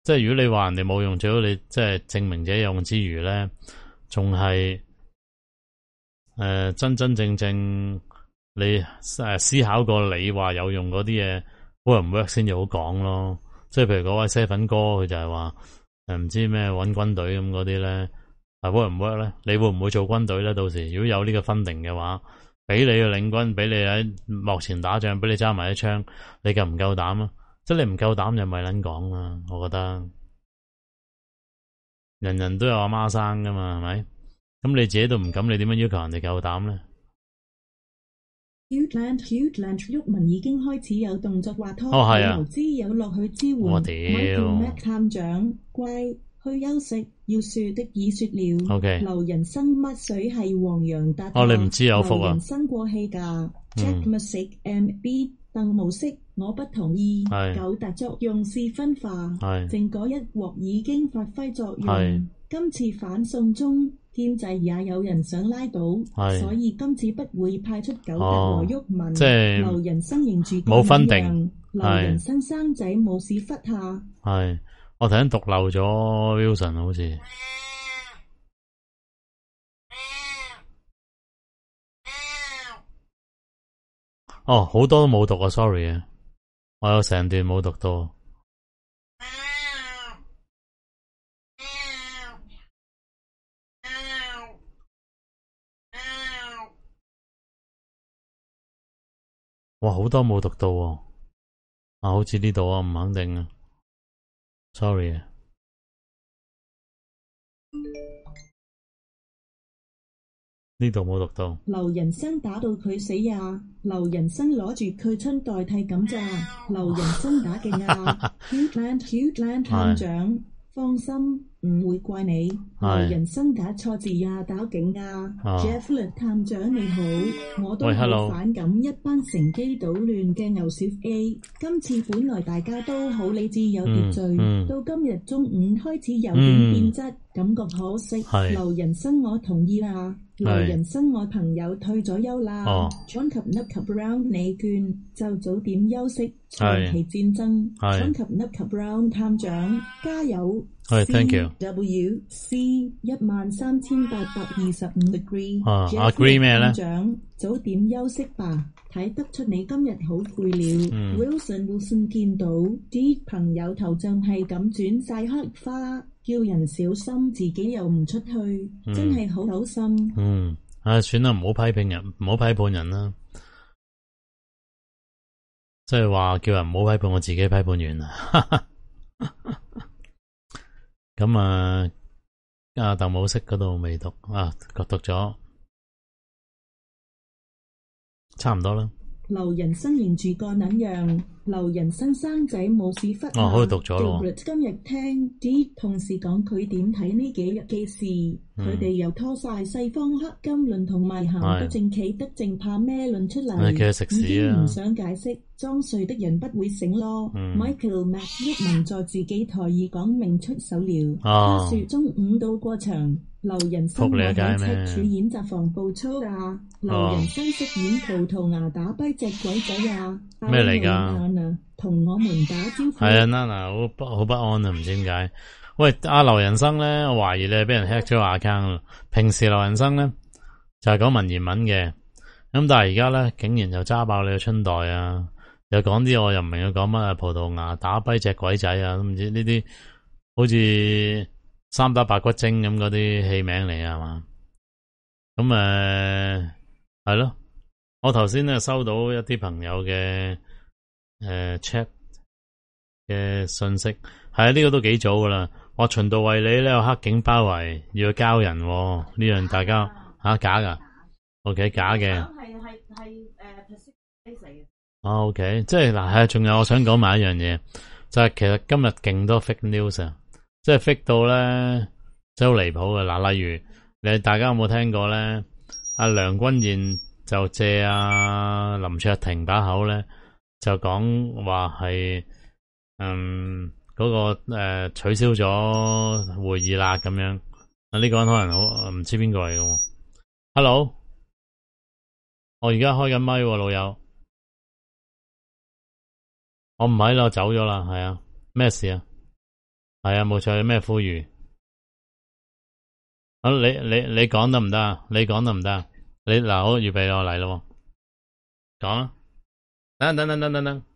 即係如果你話人哋冇用，最好你即係證明自己用之餘咧，仲係誒真真正正你誒思考過你話有用嗰啲嘢 work 唔 work 先至好講咯。即係譬如嗰位啡粉哥，佢就係話誒唔知咩搵軍隊咁嗰啲咧，係 work 唔 work 咧？你會唔會做軍隊咧？到時如果有呢個分定嘅話，俾你嘅領軍，俾你喺幕前打仗，俾你揸埋一槍，你夠唔夠膽啊？即係你唔夠膽就咪撚講啦。我覺得人人都有阿媽生噶嘛，係咪？咁你自己都唔敢，你點樣要求人哋夠膽咧？ Outland Outland 鬱文已經開始有動作話拖， 哦係啊， 投資有落去支援。 我屌 Michael Mac 探長，乖，去休息。要說的已說了。 OK。 流人生乜水係黃洋達。 哦，你唔知有福啊？ 流人生過氣㗎。Jack Music M B 鄧模式，我不同意。九大作用是分化。係。正嗰一鑊已經發揮作用。係。今次反送中建制也有人想拉倒，所以今次不會派出九德和毓民。哦、即係留人生認住冇分定，留人生生仔冇屎忽下。係，我頭先讀漏咗 Wilson 好似。哦，好多都冇讀啊 ，sorry 啊，我有成段冇讀到。哇，好多冇讀到喎，啊，好似呢度啊，唔肯定啊 ，sorry 啊，呢度冇讀到。劉人生打到佢死呀，劉人生攞住佢春代替咁咋，劉人生打勁啊 ，Outland Outland 探長，放心。唔會怪你，劉人生打錯字啊，打勁啊 ，Jeffrey 探長你好，我都好反感一班乘機搗亂嘅牛小 A。今次本來大家都好理智有秩序，嗯嗯、到今日中午開始有點變質，嗯、感覺可惜。劉人生我同意啦，劉人生我朋友退咗休啦 ，John 及 Nup 及 Brown 你倦就早點休息，長期戰爭 ，John 及 Nup 及 Brown 探長加油。係 ，thank you。W C 一萬三千八百二十五 degree。啊 ，agree 咩咧？長早點休息吧，睇得出你今日好攰了。嗯、Wilson Wilson 見到啲朋友頭像係咁轉晒黑花，叫人小心，自己又唔出去，嗯、真係好嘔心。嗯，啊，算啦，唔好批評人，唔好批判人啦。即係話叫人唔好批判，我自己批判完啦。咁啊，啊鄧武式嗰度未讀啊，讀讀咗，差唔多啦。劉人生認住個撚樣，劉人生生仔冇屎忽。哦，可以讀咗咯。今日聽啲同事講佢點睇呢幾日嘅事，佢哋、嗯、又拖晒西方黑金論同埋行得正企得正怕咩論出嚟，已經唔想解釋，裝睡的人不會醒咯。嗯、Michael Mac 鬱文在自己台語講明出手了，他說、哦、中午到過場。劉人生我喺赤柱演習防暴操啊！劉人生飾演葡萄牙打跛隻鬼仔啊！咩嚟噶？同我們打招呼。係啊 ，Nana 好不好不安啊？唔知點解。喂，阿劉人生咧，我懷疑你係俾人 hack 咗 account 啦。平時劉人生咧就係、是、講文言文嘅，咁但係而家咧竟然就揸爆你個春袋啊！又講啲我又唔明佢講乜啊？葡萄牙打跛隻鬼仔啊！都唔知呢啲好似三打白骨精咁嗰啲戲名嚟啊嘛，咁誒係咯，我頭先咧收到一啲朋友嘅誒 chat 嘅信息，係啊，呢個都幾早噶啦，話循道衛理咧有黑警包圍，要去交人，呢樣大家吓假噶 ，OK 假嘅，係係係誒 face 嚟嘅，啊 OK，即係嗱係，仲有我想講埋一樣嘢，就係其實今日勁多 fake news 啊。即係 fake 到咧，真係好離譜嘅。嗱，例如你大家有冇聽過咧？阿梁君彥就借阿林卓廷把口咧，就講話係嗯嗰、那個誒、呃、取消咗會議啦咁樣。啊，呢個人可能好唔知邊個嚟嘅。Hello，我而家開緊咪，老友，我唔喺啦，我走咗啦，係啊，咩事啊？ 係啊，冇錯。有咩呼籲？好，你你你講得唔得啊？你講得唔得啊？你嗱，好，預備我嚟咯，講啊！等等等等等等，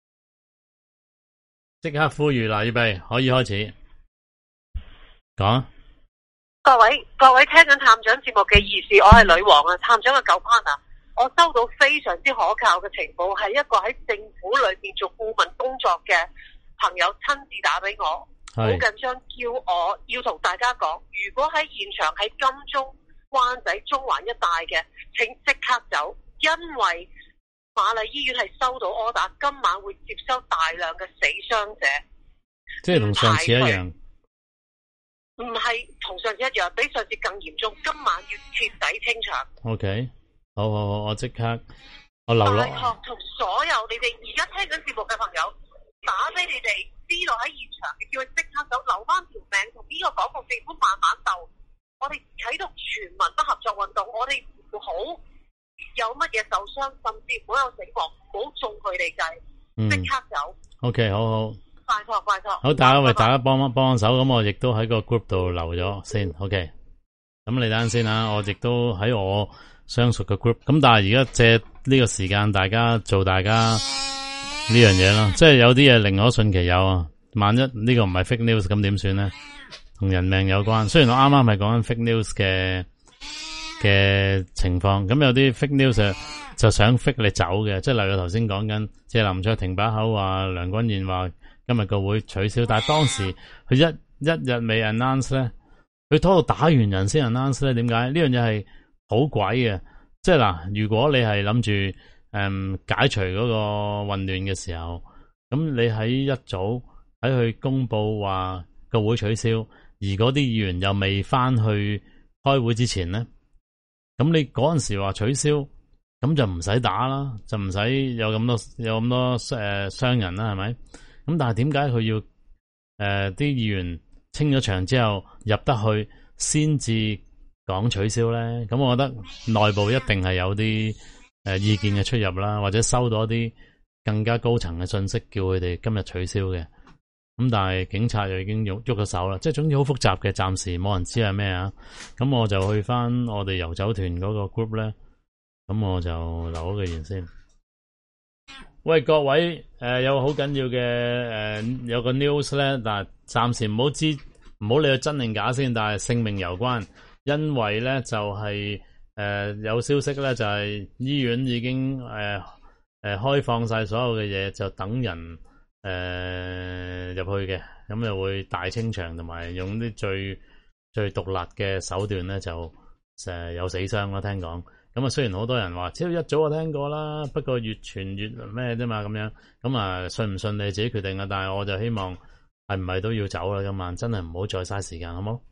即刻呼籲啦！預備，可以開始講啊！ 各位各位聽緊探長節目嘅義士，我係女王啊，探長嘅舊 partner。我收到非常之可靠嘅情報，係一個喺政府裏邊做顧問工作嘅朋友親自打俾我，好緊張，叫我要同大家講，如果喺現場喺金鐘、灣仔、中環一帶嘅，請即刻走，因為瑪麗醫院係收到 order，今晚會接收大量嘅死傷者， 即係同上次一樣， 唔係同上次一樣，比上次更嚴重，今晚要徹底清場。 OK。好好好，我即刻我留落。 拜託同所有你哋而家聽緊節目嘅朋友打俾你哋，知道喺現場，你叫佢即刻走，留翻條命同呢個港共政府慢慢鬥。我哋啟動全民不合作運動，我哋唔好有乜嘢受傷，甚至唔好有死亡，唔好中佢哋計，即、嗯、刻走。OK， 好好。 拜託拜託。 好，大家為大家幫幫幫手，咁我亦都喺個 group 度留咗先。OK，咁你等陣先啊，我亦都喺我相熟嘅 group， 咁但係而家借呢個時間，大家做大家呢樣嘢啦，即係有啲嘢寧可信其有啊。萬一呢個唔係 fake news，咁點算咧？同人命有關。雖然我啱啱係講緊 fake news 嘅嘅情況，咁有啲 fake news 就想 fake 你走嘅，即係例如頭先講緊，即係林卓廷把口話梁君彥話今日個會取消，但係當時佢一一日未 announce 咧，佢拖到打完人先 announce 咧，點解？呢樣嘢係好鬼嘅，即係嗱，如果你係諗住誒解除嗰個混亂嘅時候，咁你喺一早喺佢公布話個會取消，而嗰啲議員又未翻去開會之前咧，咁你嗰陣時話取消，咁就唔使打啦，就唔使有咁多有咁多誒傷人啦，係咪？咁但係點解佢要誒啲、呃、議員清咗場之後入得去先至講取消咧？咁我覺得內部一定係有啲誒、呃、意見嘅出入啦，或者收到一啲更加高層嘅信息，叫佢哋今日取消嘅。咁但係警察又已經喐喐咗手啦，即係總之好複雜嘅，暫時冇人知係咩啊。咁我就去翻我哋遊走團嗰個 group 咧，咁我就留咗個言先。喂，各位，誒、呃，有好緊要嘅，誒、呃，有個 news 咧，但係暫時唔好知，唔好理佢真定假先，但係性命攸關，因為咧就係、是、誒、呃、有消息咧就係、是、醫院已經誒誒、呃呃、開放晒所有嘅嘢，就等人誒入、呃、去嘅，咁又會大清場，同埋用啲最最毒辣嘅手段咧，就誒有死傷啦，聽講。咁啊，雖然好多人話，只要一早就聽過啦，不過越傳越咩啫嘛，咁樣，咁啊，信唔信你自己決定啊。但係我就希望係唔係都要走啦，今晚真係唔好再嘥時間，好冇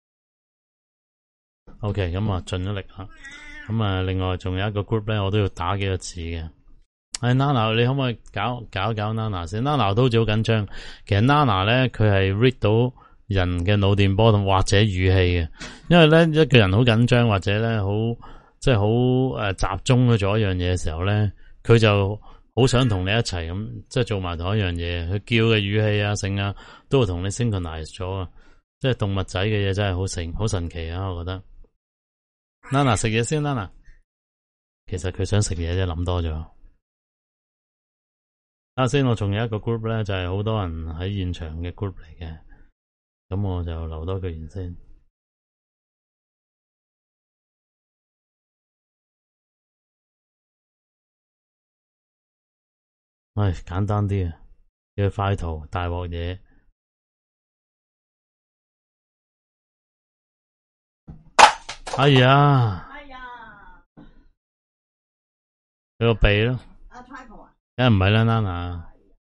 ？OK，咁啊，盡咗力啦。咁啊，另外仲有一個 group 咧，我都要打幾個字嘅。係 Nana，你可唔可以搞搞搞 Nana 先 ？Nana 都好似好緊張。其實 Nana 咧，佢係 read 到人嘅腦電波同或者語氣嘅，因為咧一個人好緊張或者咧好。即係好誒集中去做一樣嘢嘅時候咧，佢就好想同你一齊咁，即係做埋同一樣嘢。佢叫嘅語氣啊、聲啊，都會同你 synchronize 咗啊！即係動物仔嘅嘢真係好神好神奇啊！我覺得。Nana 食嘢先 ，Nana。其實佢想食嘢啫，諗多咗。啱先，我仲有一個 group 咧，就係好多人喺現場嘅 group 嚟嘅，咁我就留多句言先。唉，簡單啲啊，要快圖大鑊嘢。哎呀， 哎呀， 你個鼻咯， 阿 Tycho 啊， 梗係唔係啦 ，Nana。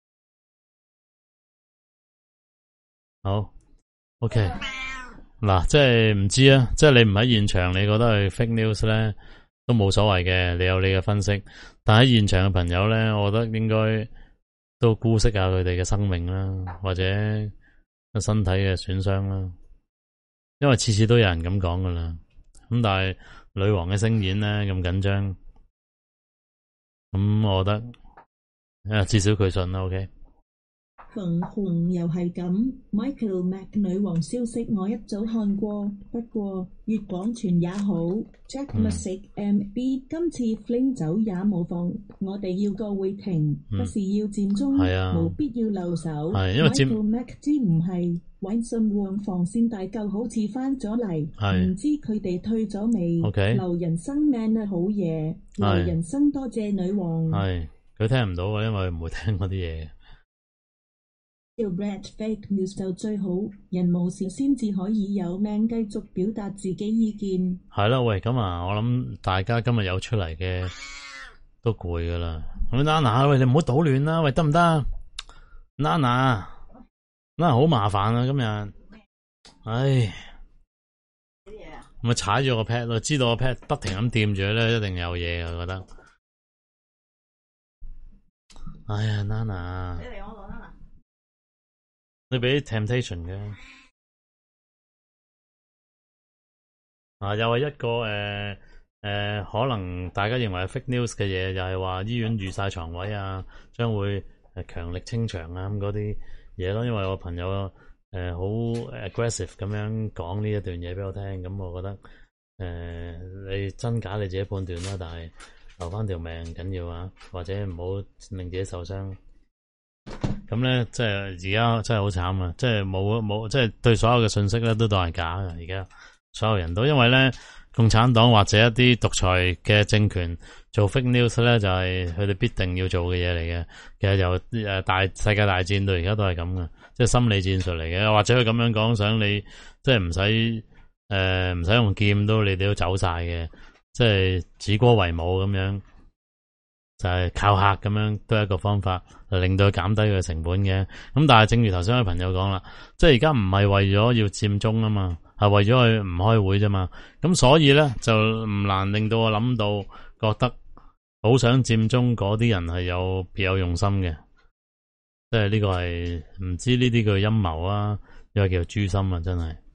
好 ，OK。嗱，即係唔知啊，即係你唔喺現場，你覺得係 fake news 咧？都冇所謂嘅，你有你嘅分析。但喺現場嘅朋友咧，我覺得應該都姑息下佢哋嘅生命啦，或者身體嘅損傷啦。因為次次都有人咁講噶啦。咁但係女王嘅聲演咧咁緊張，咁我覺得，誒至少佢信啦。OK。 馮紅又係咁 ，Michael Mac 女王消息我一早看過，不過越廣傳也好。Jack Music M B 今次 Fling 走也無妨，我哋要個會停， 嗯、 不是要佔中， 啊、 無必要留守。 因為 Michael Mac 知唔係揾信旺防線大救好似翻咗嚟，唔知佢哋退咗未？ Okay. 留人生命啊好嘢，留人生多謝女王。 係佢聽唔到嘅，因為唔會聽嗰啲嘢。 要 Red Fake News 就最好，人無事先至可以有命繼續表達自己意見。 係啦，喂，咁啊，我諗大家今日有出嚟嘅都攰噶啦。咁 Nana， 喂，你唔好搗亂啦，喂，得唔得 ？Nana，Nana 好麻煩啊，今日，唉，咪踩咗個 pad 咯，知道個 pad 不停咁掂住咧，一定有嘢，我覺得。哎呀 ，Nana， 你嚟我度 Nana。 你俾 temptation 嘅，啊又係一個誒誒、呃呃，可能大家認為係 fake news 嘅嘢，又係話醫院預晒床位啊，將會誒強力清場啊咁嗰啲嘢咯。因為我朋友誒好、呃、aggressive 咁樣講呢一段嘢俾我聽，咁我覺得誒、呃、你真假你自己判斷啦，但係留翻條命緊要啊，或者唔好令自己受傷。咁咧，即係而家真係好慘啊！即係冇冇，即係對所有嘅信息咧都當係假嘅。而家所有人都因為咧，共產黨或者一啲獨裁嘅政權做 fake news 咧，就係佢哋必定要做嘅嘢嚟嘅。其實由誒大世界大戰到而家都係咁嘅，即係心理戰術嚟嘅。或者佢咁樣講，想你即係唔使誒唔使用劍都你哋都走晒嘅，即係指歌為舞咁樣。就係靠客咁樣，都係一個方法，令到佢減低佢嘅成本嘅。咁但係正如頭先位朋友講啦，即係而家唔係為咗要佔中啊嘛，係為咗佢唔開會啫嘛。咁所以咧就唔難令到我諗到，覺得好想佔中嗰啲人係有別有用心嘅。即係呢個係唔知呢啲叫陰謀啊，又係叫誅心啊，真係。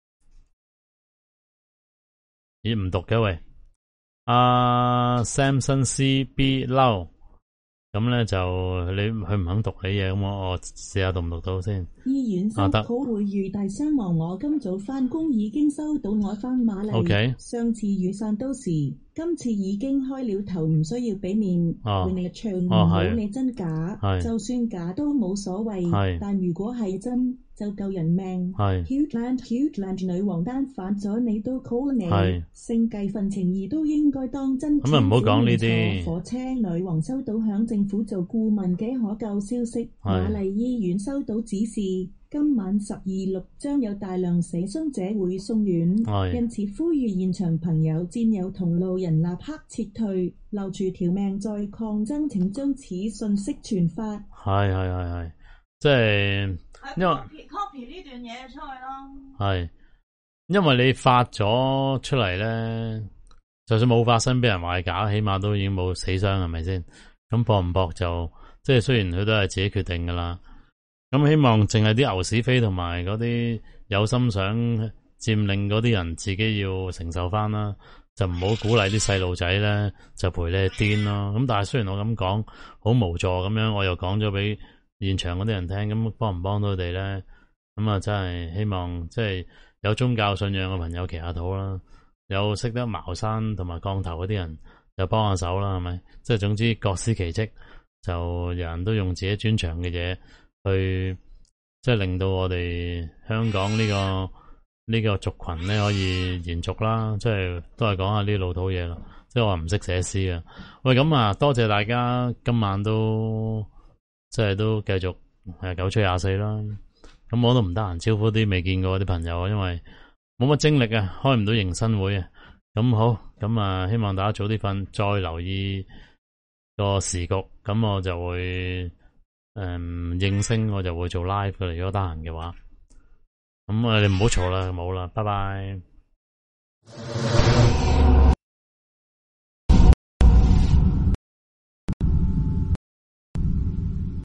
咦唔讀嘅喂？阿、uh, Samson C B 嬲，咁咧就你佢唔肯讀你嘢，咁我我試下讀唔讀到先。 醫院收好會遇大傷亡，我今早返工已經收到我返瑪麗。 Okay. 上次雨傘都是，今次已經開了頭，唔需要俾面。 哦， 你唱唔好你真假， 哦， 就算假都冇所謂。但如果係真，就救人命。Hughland Hughland 女王單反咗你都 call 你，性計份情義都應該當真。 咁啊唔好講呢啲。 火車女王收到響政府做顧問嘅可救消息，瑪麗醫院收到指示，今晚十二六將有大量死傷者會送院，因此呼籲現場朋友、戰友同路人立刻撤退，留住條命再抗爭。請將此信息傳發。係係係係，即係因為 copy copy 呢段嘢出去咯。 係因為你發咗出嚟咧，就算冇發生俾人話係假，起碼都已經冇死傷，係咪先？咁搏唔搏就即係雖然佢都係自己決定噶啦。咁希望淨係啲牛屎飛同埋嗰啲有心想佔領嗰啲人自己要承受翻啦，就唔好鼓勵啲細路仔咧就陪你癲咯。咁但係雖然我咁講好無助咁樣，我又講咗俾現場嗰啲人聽，咁幫唔幫到佢哋咧？咁啊真係希望即係有宗教信仰嘅朋友祈下禱啦，有識得茅山同埋降頭嗰啲人就幫下手啦，係咪？即係總之各司其職，就人人都用自己專長嘅嘢去，即係令到我哋香港呢個呢個族群咧可以延續啦。即係都係講下呢啲老土嘢啦。即係我唔識寫詩啊。喂，咁啊，多謝大家今晚都即係都繼續係九吹廿四啦。咁我都唔得閒招呼啲未見過啲朋友，因為冇乜精力啊，開唔到迎新會啊。咁好，咁啊，希望大家早啲瞓，再留意個時局，咁我就會。誒、嗯，應聲我就會做 live 嘅，如果得閒嘅話，咁啊你唔好嘈啦，冇啦，拜拜。